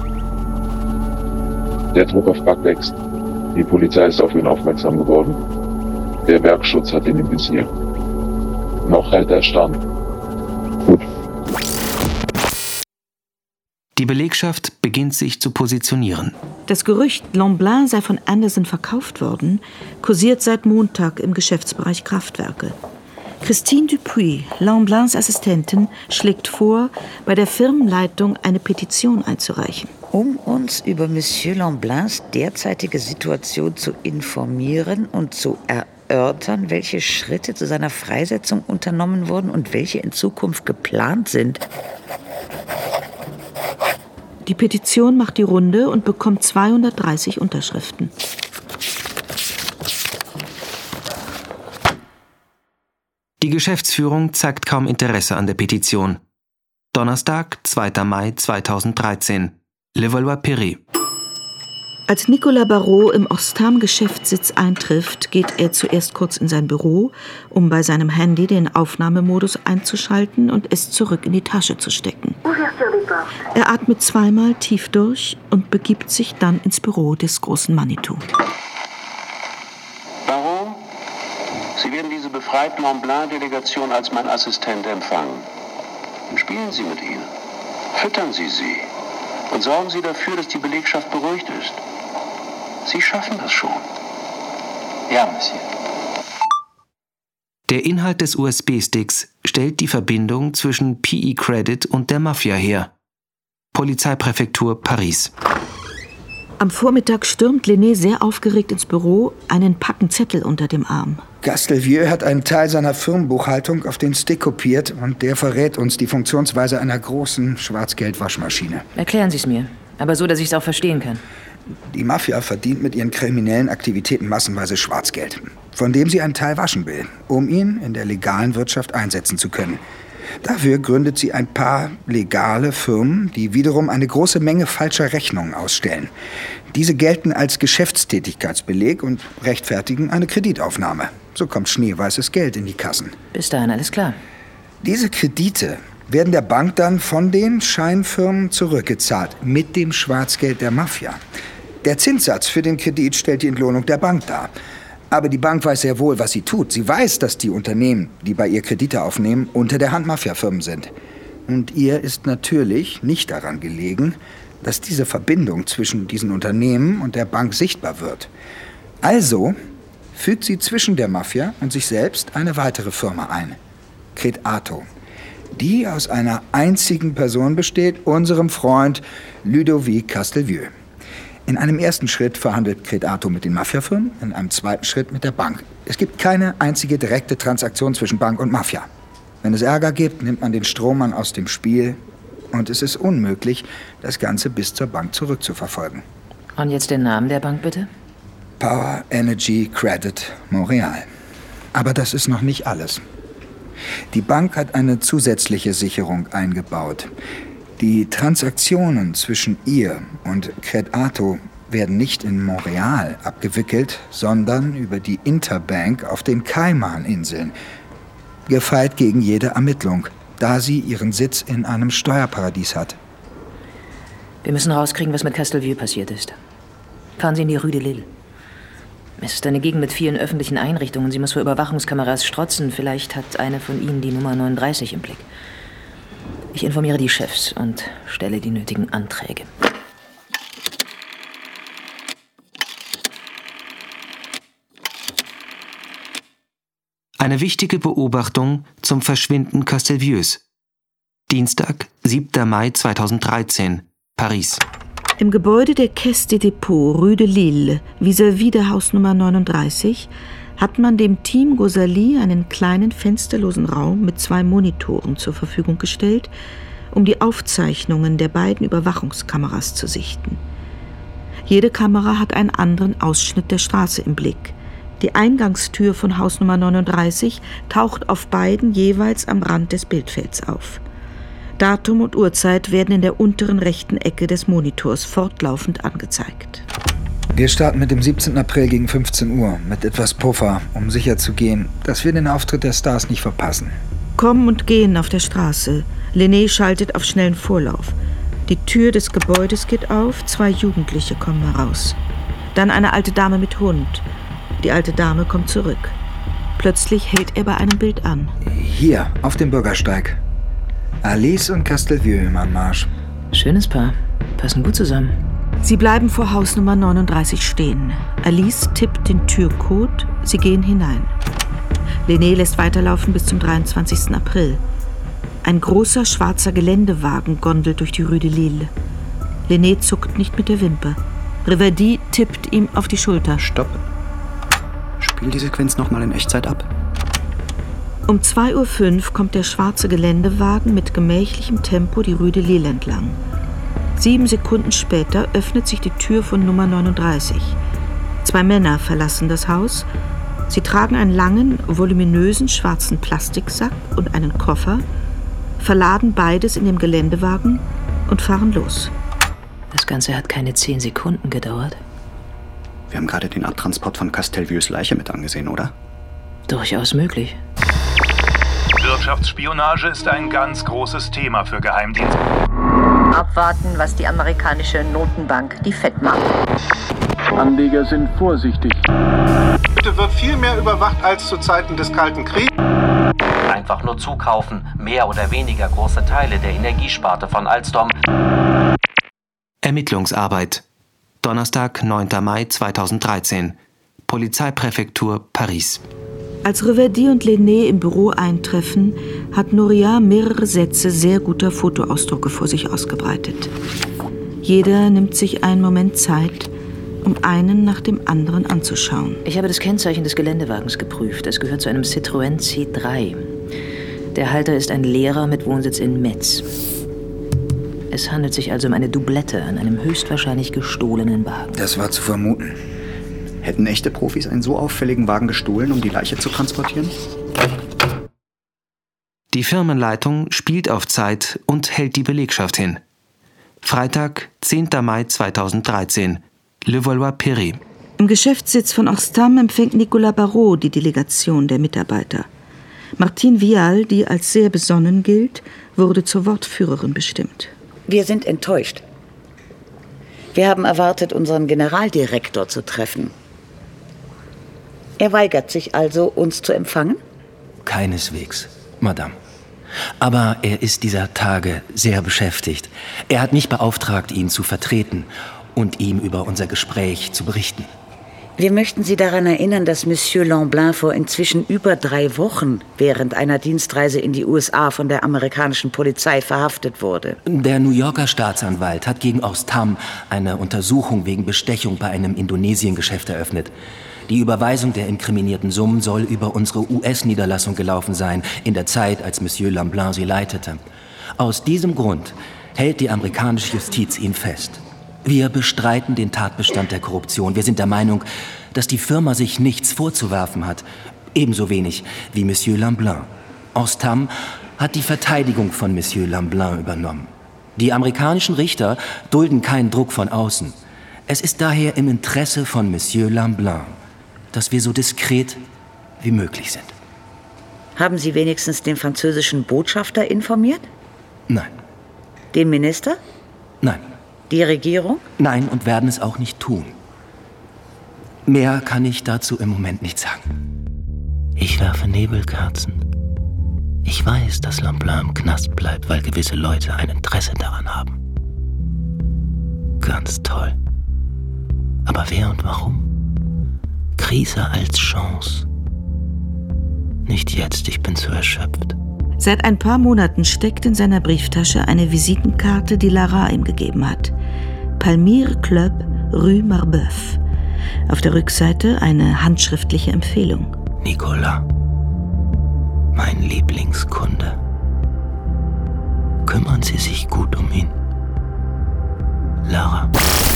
Der Druck auf Buck wächst. Die Polizei ist auf ihn aufmerksam geworden. Der Werkschutz hat ihn im Visier. Noch hält er stand. Gut. Die Belegschaft beginnt sich zu positionieren. Das Gerücht, Lemblin sei von Anderson verkauft worden, kursiert seit Montag im Geschäftsbereich Kraftwerke. Christine Dupuis, Lemblins Assistentin, schlägt vor, bei der Firmenleitung eine Petition einzureichen. Um uns über Monsieur Lemblins derzeitige Situation zu informieren und zu erörtern, welche Schritte zu seiner Freisetzung unternommen wurden und welche in Zukunft geplant sind. Die Petition macht die Runde und bekommt 230 Unterschriften. Die Geschäftsführung zeigt kaum Interesse an der Petition. Donnerstag, 2. Mai 2013. Levallois-Perret. Als Nicolas Barrault im Ostam-Geschäftssitz eintrifft, geht er zuerst kurz in sein Büro, um bei seinem Handy den Aufnahmemodus einzuschalten und es zurück in die Tasche zu stecken. Er atmet 2-mal tief durch und begibt sich dann ins Büro des großen Manitou. Barrault, Sie werden diese befreite Lemblin-Delegation als mein Assistent empfangen. Spielen Sie mit ihnen, füttern Sie sie und sorgen Sie dafür, dass die Belegschaft beruhigt ist. Sie schaffen das schon. Ja, Monsieur. Der Inhalt des USB-Sticks stellt die Verbindung zwischen PE Credit und der Mafia her. Polizeipräfektur Paris. Am Vormittag stürmt Lenné sehr aufgeregt ins Büro, einen Packen Zettel unter dem Arm. Castelvieux hat einen Teil seiner Firmenbuchhaltung auf den Stick kopiert und der verrät uns die Funktionsweise einer großen Schwarzgeldwaschmaschine. Erklären Sie es mir, aber so, dass ich es auch verstehen kann. Die Mafia verdient mit ihren kriminellen Aktivitäten massenweise Schwarzgeld, von dem sie einen Teil waschen will, um ihn in der legalen Wirtschaft einsetzen zu können. Dafür gründet sie ein paar legale Firmen, die wiederum eine große Menge falscher Rechnungen ausstellen. Diese gelten als Geschäftstätigkeitsbeleg und rechtfertigen eine Kreditaufnahme. So kommt schneeweißes Geld in die Kassen. Bis dahin alles klar. Diese Kredite werden der Bank dann von den Scheinfirmen zurückgezahlt, mit dem Schwarzgeld der Mafia. Der Zinssatz für den Kredit stellt die Entlohnung der Bank dar. Aber die Bank weiß sehr wohl, was sie tut. Sie weiß, dass die Unternehmen, die bei ihr Kredite aufnehmen, unter der Hand Mafiafirmen sind. Und ihr ist natürlich nicht daran gelegen, dass diese Verbindung zwischen diesen Unternehmen und der Bank sichtbar wird. Also fügt sie zwischen der Mafia und sich selbst eine weitere Firma ein, Créd'Ato, die aus einer einzigen Person besteht, unserem Freund Ludovic Castelvieux. In einem ersten Schritt verhandelt Créd'Ato mit den Mafiafirmen, in einem zweiten Schritt mit der Bank. Es gibt keine einzige direkte Transaktion zwischen Bank und Mafia. Wenn es Ärger gibt, nimmt man den Strohmann aus dem Spiel und es ist unmöglich, das Ganze bis zur Bank zurückzuverfolgen. Und jetzt den Namen der Bank, bitte? Power Energy Credit Montreal. Aber das ist noch nicht alles. Die Bank hat eine zusätzliche Sicherung eingebaut. Die Transaktionen zwischen ihr und Créd'Ato werden nicht in Montreal abgewickelt, sondern über die Interbank auf den Kaimaninseln. Gefeit gegen jede Ermittlung, da sie ihren Sitz in einem Steuerparadies hat. Wir müssen rauskriegen, was mit Castelvieux passiert ist. Fahren Sie in die Rue de Lille. Es ist eine Gegend mit vielen öffentlichen Einrichtungen. Sie muss vor Überwachungskameras strotzen. Vielleicht hat eine von ihnen die Nummer 39 im Blick. Ich informiere die Chefs und stelle die nötigen Anträge. Eine wichtige Beobachtung zum Verschwinden Castelvieux. Dienstag, 7. Mai 2013, Paris. Im Gebäude der Caisse des Dépôts, Rue de Lille, vis-à-vis der Hausnummer 39, hat man dem Team Gosali einen kleinen fensterlosen Raum mit 2 Monitoren zur Verfügung gestellt, um die Aufzeichnungen der beiden Überwachungskameras zu sichten. Jede Kamera hat einen anderen Ausschnitt der Straße im Blick. Die Eingangstür von Hausnummer 39 taucht auf beiden jeweils am Rand des Bildfelds auf. Datum und Uhrzeit werden in der unteren rechten Ecke des Monitors fortlaufend angezeigt. Wir starten mit dem 17. April gegen 15 Uhr, mit etwas Puffer, um sicherzugehen, dass wir den Auftritt der Stars nicht verpassen. Kommen und Gehen auf der Straße. Lené schaltet auf schnellen Vorlauf. Die Tür des Gebäudes geht auf, 2 Jugendliche kommen heraus. Dann eine alte Dame mit Hund. Die alte Dame kommt zurück. Plötzlich hält er bei einem Bild an. Hier, auf dem Bürgersteig. Alice und Castelvieux im Anmarsch. Schönes Paar. Passen gut zusammen. Sie bleiben vor Hausnummer 39 stehen. Alice tippt den Türcode. Sie gehen hinein. Lené lässt weiterlaufen bis zum 23. April. Ein großer schwarzer Geländewagen gondelt durch die Rue de Lille. Lené zuckt nicht mit der Wimper. Reverdy tippt ihm auf die Schulter. Stopp. Spiel die Sequenz nochmal in Echtzeit ab. Um 2:05 Uhr kommt der schwarze Geländewagen mit gemächlichem Tempo die Rue de Lille entlang. 7 Sekunden später öffnet sich die Tür von Nummer 39. 2 Männer verlassen das Haus. Sie tragen einen langen, voluminösen schwarzen Plastiksack und einen Koffer, verladen beides in dem Geländewagen und fahren los. Das Ganze hat keine 10 Sekunden gedauert. Wir haben gerade den Abtransport von Castelvieux Leiche mit angesehen, oder? Durchaus möglich. Wirtschaftsspionage ist ein ganz großes Thema für Geheimdienste. Abwarten, was die amerikanische Notenbank, die FED, macht. Anleger sind vorsichtig. Heute wird viel mehr überwacht als zu Zeiten des Kalten Krieges. Einfach nur zukaufen, mehr oder weniger große Teile der Energiesparte von Alstom. Ermittlungsarbeit. Donnerstag, 9. Mai 2013. Polizeipräfektur Paris. Als Reverdy und Lené im Büro eintreffen, hat Nouria mehrere Sätze sehr guter Fotoausdrucke vor sich ausgebreitet. Jeder nimmt sich einen Moment Zeit, um einen nach dem anderen anzuschauen. Ich habe das Kennzeichen des Geländewagens geprüft. Es gehört zu einem Citroën C3. Der Halter ist ein Lehrer mit Wohnsitz in Metz. Es handelt sich also um eine Doublette an einem höchstwahrscheinlich gestohlenen Wagen. Das war zu vermuten. Hätten echte Profis einen so auffälligen Wagen gestohlen, um die Leiche zu transportieren? Die Firmenleitung spielt auf Zeit und hält die Belegschaft hin. Freitag, 10. Mai 2013, Levallois-Perret. Im Geschäftssitz von Ostam empfängt Nicolas Barrault die Delegation der Mitarbeiter. Martine Vial, die als sehr besonnen gilt, wurde zur Wortführerin bestimmt. Wir sind enttäuscht. Wir haben erwartet, unseren Generaldirektor zu treffen. Er weigert sich also, uns zu empfangen? Keineswegs, Madame. Aber er ist dieser Tage sehr beschäftigt. Er hat mich beauftragt, ihn zu vertreten und ihm über unser Gespräch zu berichten. Wir möchten Sie daran erinnern, dass Monsieur Lemblin vor inzwischen über 3 Wochen während einer Dienstreise in die USA von der amerikanischen Polizei verhaftet wurde. Der New Yorker Staatsanwalt hat gegen Ostam eine Untersuchung wegen Bestechung bei einem Indonesien-Geschäft eröffnet. Die Überweisung der inkriminierten Summen soll über unsere US-Niederlassung gelaufen sein, in der Zeit, als Monsieur Lemblin sie leitete. Aus diesem Grund hält die amerikanische Justiz ihn fest. Wir bestreiten den Tatbestand der Korruption. Wir sind der Meinung, dass die Firma sich nichts vorzuwerfen hat. Ebenso wenig wie Monsieur Lemblin. Ostam hat die Verteidigung von Monsieur Lemblin übernommen. Die amerikanischen Richter dulden keinen Druck von außen. Es ist daher im Interesse von Monsieur Lemblin, dass wir so diskret wie möglich sind. Haben Sie wenigstens den französischen Botschafter informiert? Nein. Den Minister? Nein. Die Regierung? Nein, und werden es auch nicht tun. Mehr kann ich dazu im Moment nicht sagen. Ich werfe Nebelkerzen. Ich weiß, dass Lemblin im Knast bleibt, weil gewisse Leute ein Interesse daran haben. Ganz toll. Aber wer und warum? Krise als Chance. Nicht jetzt, ich bin zu erschöpft. Seit ein paar Monaten steckt in seiner Brieftasche eine Visitenkarte, die Lara ihm gegeben hat. Palmyre Club, Rue Marbeuf. Auf der Rückseite eine handschriftliche Empfehlung. Nicolas, mein Lieblingskunde. Kümmern Sie sich gut um ihn. Lara.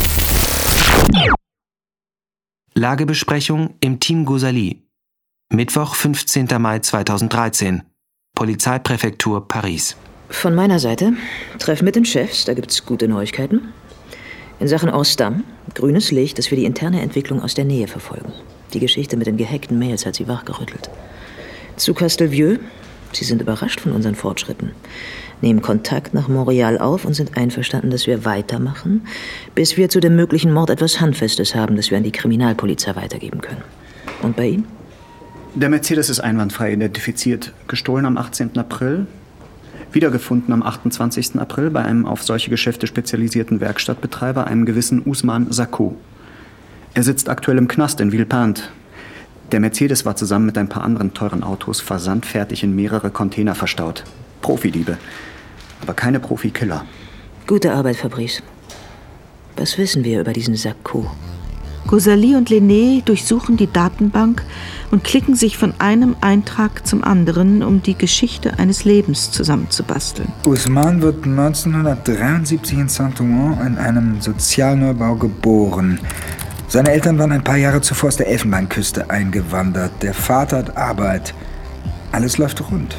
Lagebesprechung im Team Gosali. Mittwoch, 15. Mai 2013. Polizeipräfektur Paris. Von meiner Seite, Treffen mit den Chefs, da gibt's gute Neuigkeiten. In Sachen Ostam, grünes Licht, dass wir die interne Entwicklung aus der Nähe verfolgen. Die Geschichte mit den gehackten Mails hat sie wachgerüttelt. Zu Castelvieux, sie sind überrascht von unseren Fortschritten, nehmen Kontakt nach Montreal auf und sind einverstanden, dass wir weitermachen, bis wir zu dem möglichen Mord etwas Handfestes haben, das wir an die Kriminalpolizei weitergeben können. Und bei Ihnen? Der Mercedes ist einwandfrei identifiziert. Gestohlen am 18. April, wiedergefunden am 28. April bei einem auf solche Geschäfte spezialisierten Werkstattbetreiber, einem gewissen Ousmane Sacco. Er sitzt aktuell im Knast in Villepinte. Der Mercedes war zusammen mit ein paar anderen teuren Autos versandfertig in mehrere Container verstaut. Profidiebe, aber keine Profikiller. Gute Arbeit, Fabrice. Was wissen wir über diesen Sacco? Gosali und Lenné durchsuchen die Datenbank und klicken sich von einem Eintrag zum anderen, um die Geschichte eines Lebens zusammenzubasteln. Ousmane wird 1973 in Saint-Ouen in einem Sozialneubau geboren. Seine Eltern waren ein paar Jahre zuvor aus der Elfenbeinküste eingewandert. Der Vater hat Arbeit. Alles läuft rund.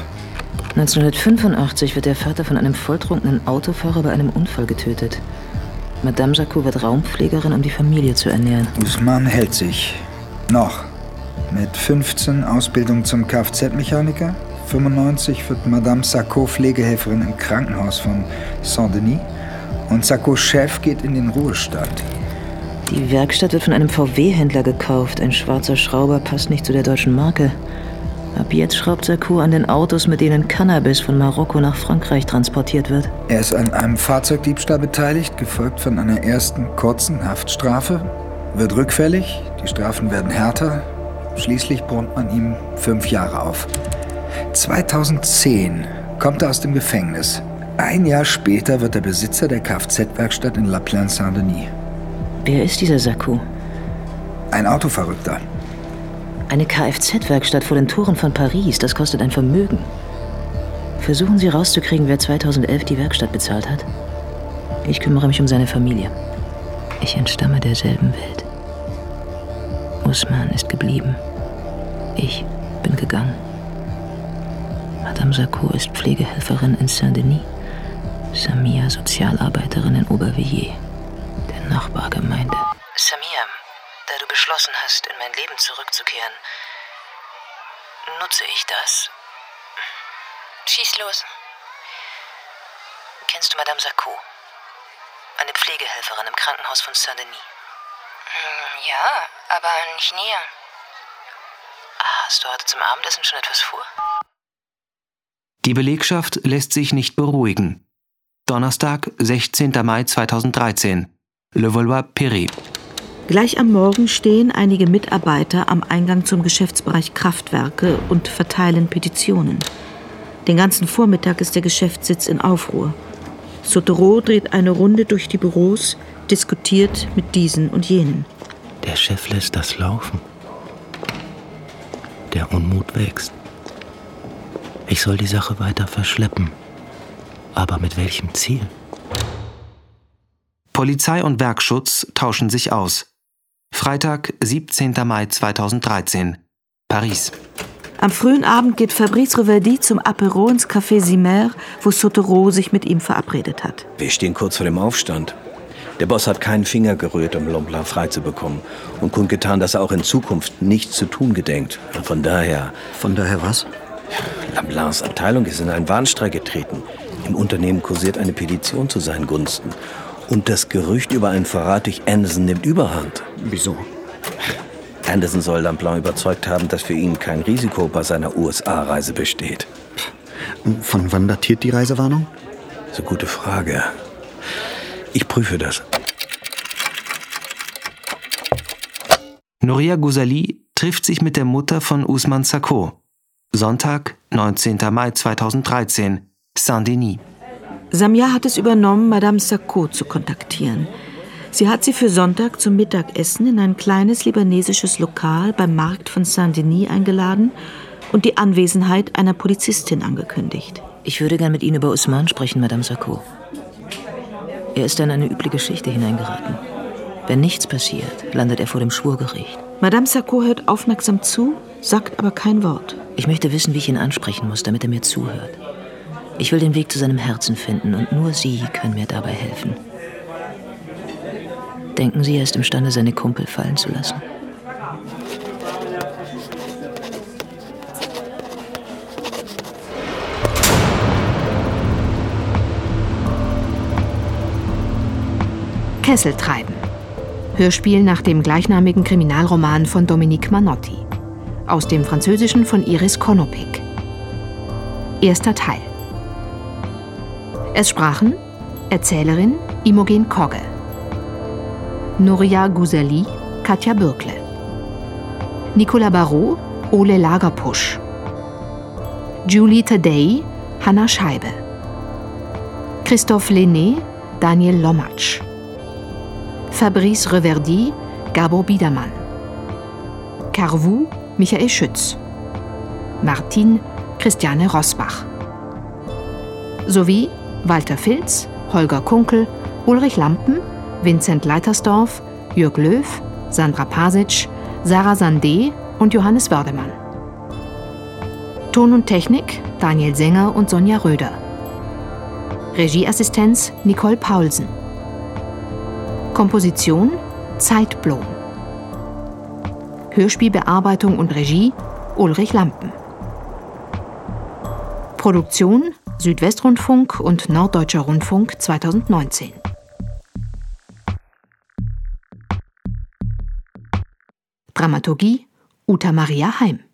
1985 wird der Vater von einem volltrunkenen Autofahrer bei einem Unfall getötet. Madame Sacco wird Raumpflegerin, um die Familie zu ernähren. Ousmane hält sich. Noch. Mit 15 Ausbildung zum Kfz-Mechaniker. 95 wird Madame Sacco Pflegehelferin im Krankenhaus von Saint-Denis. Und Saccos Chef geht in den Ruhestand. Die Werkstatt wird von einem VW-Händler gekauft. Ein schwarzer Schrauber passt nicht zu der deutschen Marke. Ab jetzt schraubt Sacco an den Autos, mit denen Cannabis von Marokko nach Frankreich transportiert wird. Er ist an einem Fahrzeugdiebstahl beteiligt, gefolgt von einer ersten kurzen Haftstrafe. Wird rückfällig, die Strafen werden härter. Schließlich brummt man ihm 5 Jahre auf. 2010 kommt er aus dem Gefängnis. Ein Jahr später wird er Besitzer der Kfz-Werkstatt in La Plaine-Saint-Denis. Wer ist dieser Sacco? Ein Autoverrückter. Eine Kfz-Werkstatt vor den Toren von Paris, das kostet ein Vermögen. Versuchen Sie rauszukriegen, wer 2011 die Werkstatt bezahlt hat? Ich kümmere mich um seine Familie. Ich entstamme derselben Welt. Usman ist geblieben. Ich bin gegangen. Madame Sarko ist Pflegehelferin in Saint-Denis. Samia Sozialarbeiterin in Aubervilliers, der Nachbargemeinde. Samia, da du beschlossen hast, in mein Leben zurückzukehren, nutze ich das. Schieß los. Kennst du Madame Sarko? Eine Pflegehelferin im Krankenhaus von Saint-Denis. Ja, aber nicht näher. Hast du heute zum Abendessen schon etwas vor? Die Belegschaft lässt sich nicht beruhigen. Donnerstag, 16. Mai 2013. Levallois-Perret. Gleich am Morgen stehen einige Mitarbeiter am Eingang zum Geschäftsbereich Kraftwerke und verteilen Petitionen. Den ganzen Vormittag ist der Geschäftssitz in Aufruhr. Sotereau dreht eine Runde durch die Büros, diskutiert mit diesen und jenen. Der Chef lässt das laufen. Der Unmut wächst. Ich soll die Sache weiter verschleppen. Aber mit welchem Ziel? Polizei und Werkschutz tauschen sich aus. Freitag, 17. Mai 2013. Paris. Am frühen Abend geht Fabrice Reverdy zum Apéro ins Café Simer, wo Sotereau sich mit ihm verabredet hat. Wir stehen kurz vor dem Aufstand. Der Boss hat keinen Finger gerührt, um Lemblin freizubekommen und kundgetan, dass er auch in Zukunft nichts zu tun gedenkt. Von daher... Von daher was? Lemblins Abteilung ist in einen Warnstreik getreten. Im Unternehmen kursiert eine Petition zu seinen Gunsten. Und das Gerücht über einen Verrat durch Anderson nimmt Überhand. Wieso? Anderson soll Lemblin überzeugt haben, dass für ihn kein Risiko bei seiner USA-Reise besteht. Von wann datiert die Reisewarnung? Das ist eine gute Frage. Ich prüfe das. Nouria Ghouzaly trifft sich mit der Mutter von Ousmane Sarko. Sonntag, 19. Mai 2013, Saint-Denis. Samia hat es übernommen, Madame Sarko zu kontaktieren. Sie hat sie für Sonntag zum Mittagessen in ein kleines libanesisches Lokal beim Markt von Saint-Denis eingeladen und die Anwesenheit einer Polizistin angekündigt. Ich würde gern mit Ihnen über Ousmane sprechen, Madame Sarko. Er ist in eine üble Geschichte hineingeraten. Wenn nichts passiert, landet er vor dem Schwurgericht. Madame Sarko hört aufmerksam zu, sagt aber kein Wort. Ich möchte wissen, wie ich ihn ansprechen muss, damit er mir zuhört. Ich will den Weg zu seinem Herzen finden und nur Sie können mir dabei helfen. Denken Sie, er ist imstande, seine Kumpel fallen zu lassen? Kesseltreiben. Hörspiel nach dem gleichnamigen Kriminalroman von Dominique Manotti. Aus dem Französischen von Iris Konopik. Erster Teil. Es sprachen Erzählerin Imogen Kogge, Nouria Ghouzaly, Katja Bürkle, Nicolas Barrault, Ole Lagerpusch, Julie Tadei, Hanna Scheibe, Christophe Lenné, Daniel Lomatsch, Fabrice Reverdy, Gabor Biedermann, Carvou, Michael Schütz, Martin, Christiane Rosbach, sowie Walter Filz, Holger Kunkel, Ulrich Lampen, Vincent Leitersdorf, Jörg Löw, Sandra Pasic, Sarah Sandé und Johannes Wördemann. Ton und Technik Daniel Sänger und Sonja Röder. Regieassistenz Nicole Paulsen. Komposition Zeitblom. Hörspielbearbeitung und Regie Ulrich Lampen. Produktion Südwestrundfunk und Norddeutscher Rundfunk 2019. Dramaturgie Uta Maria Heim.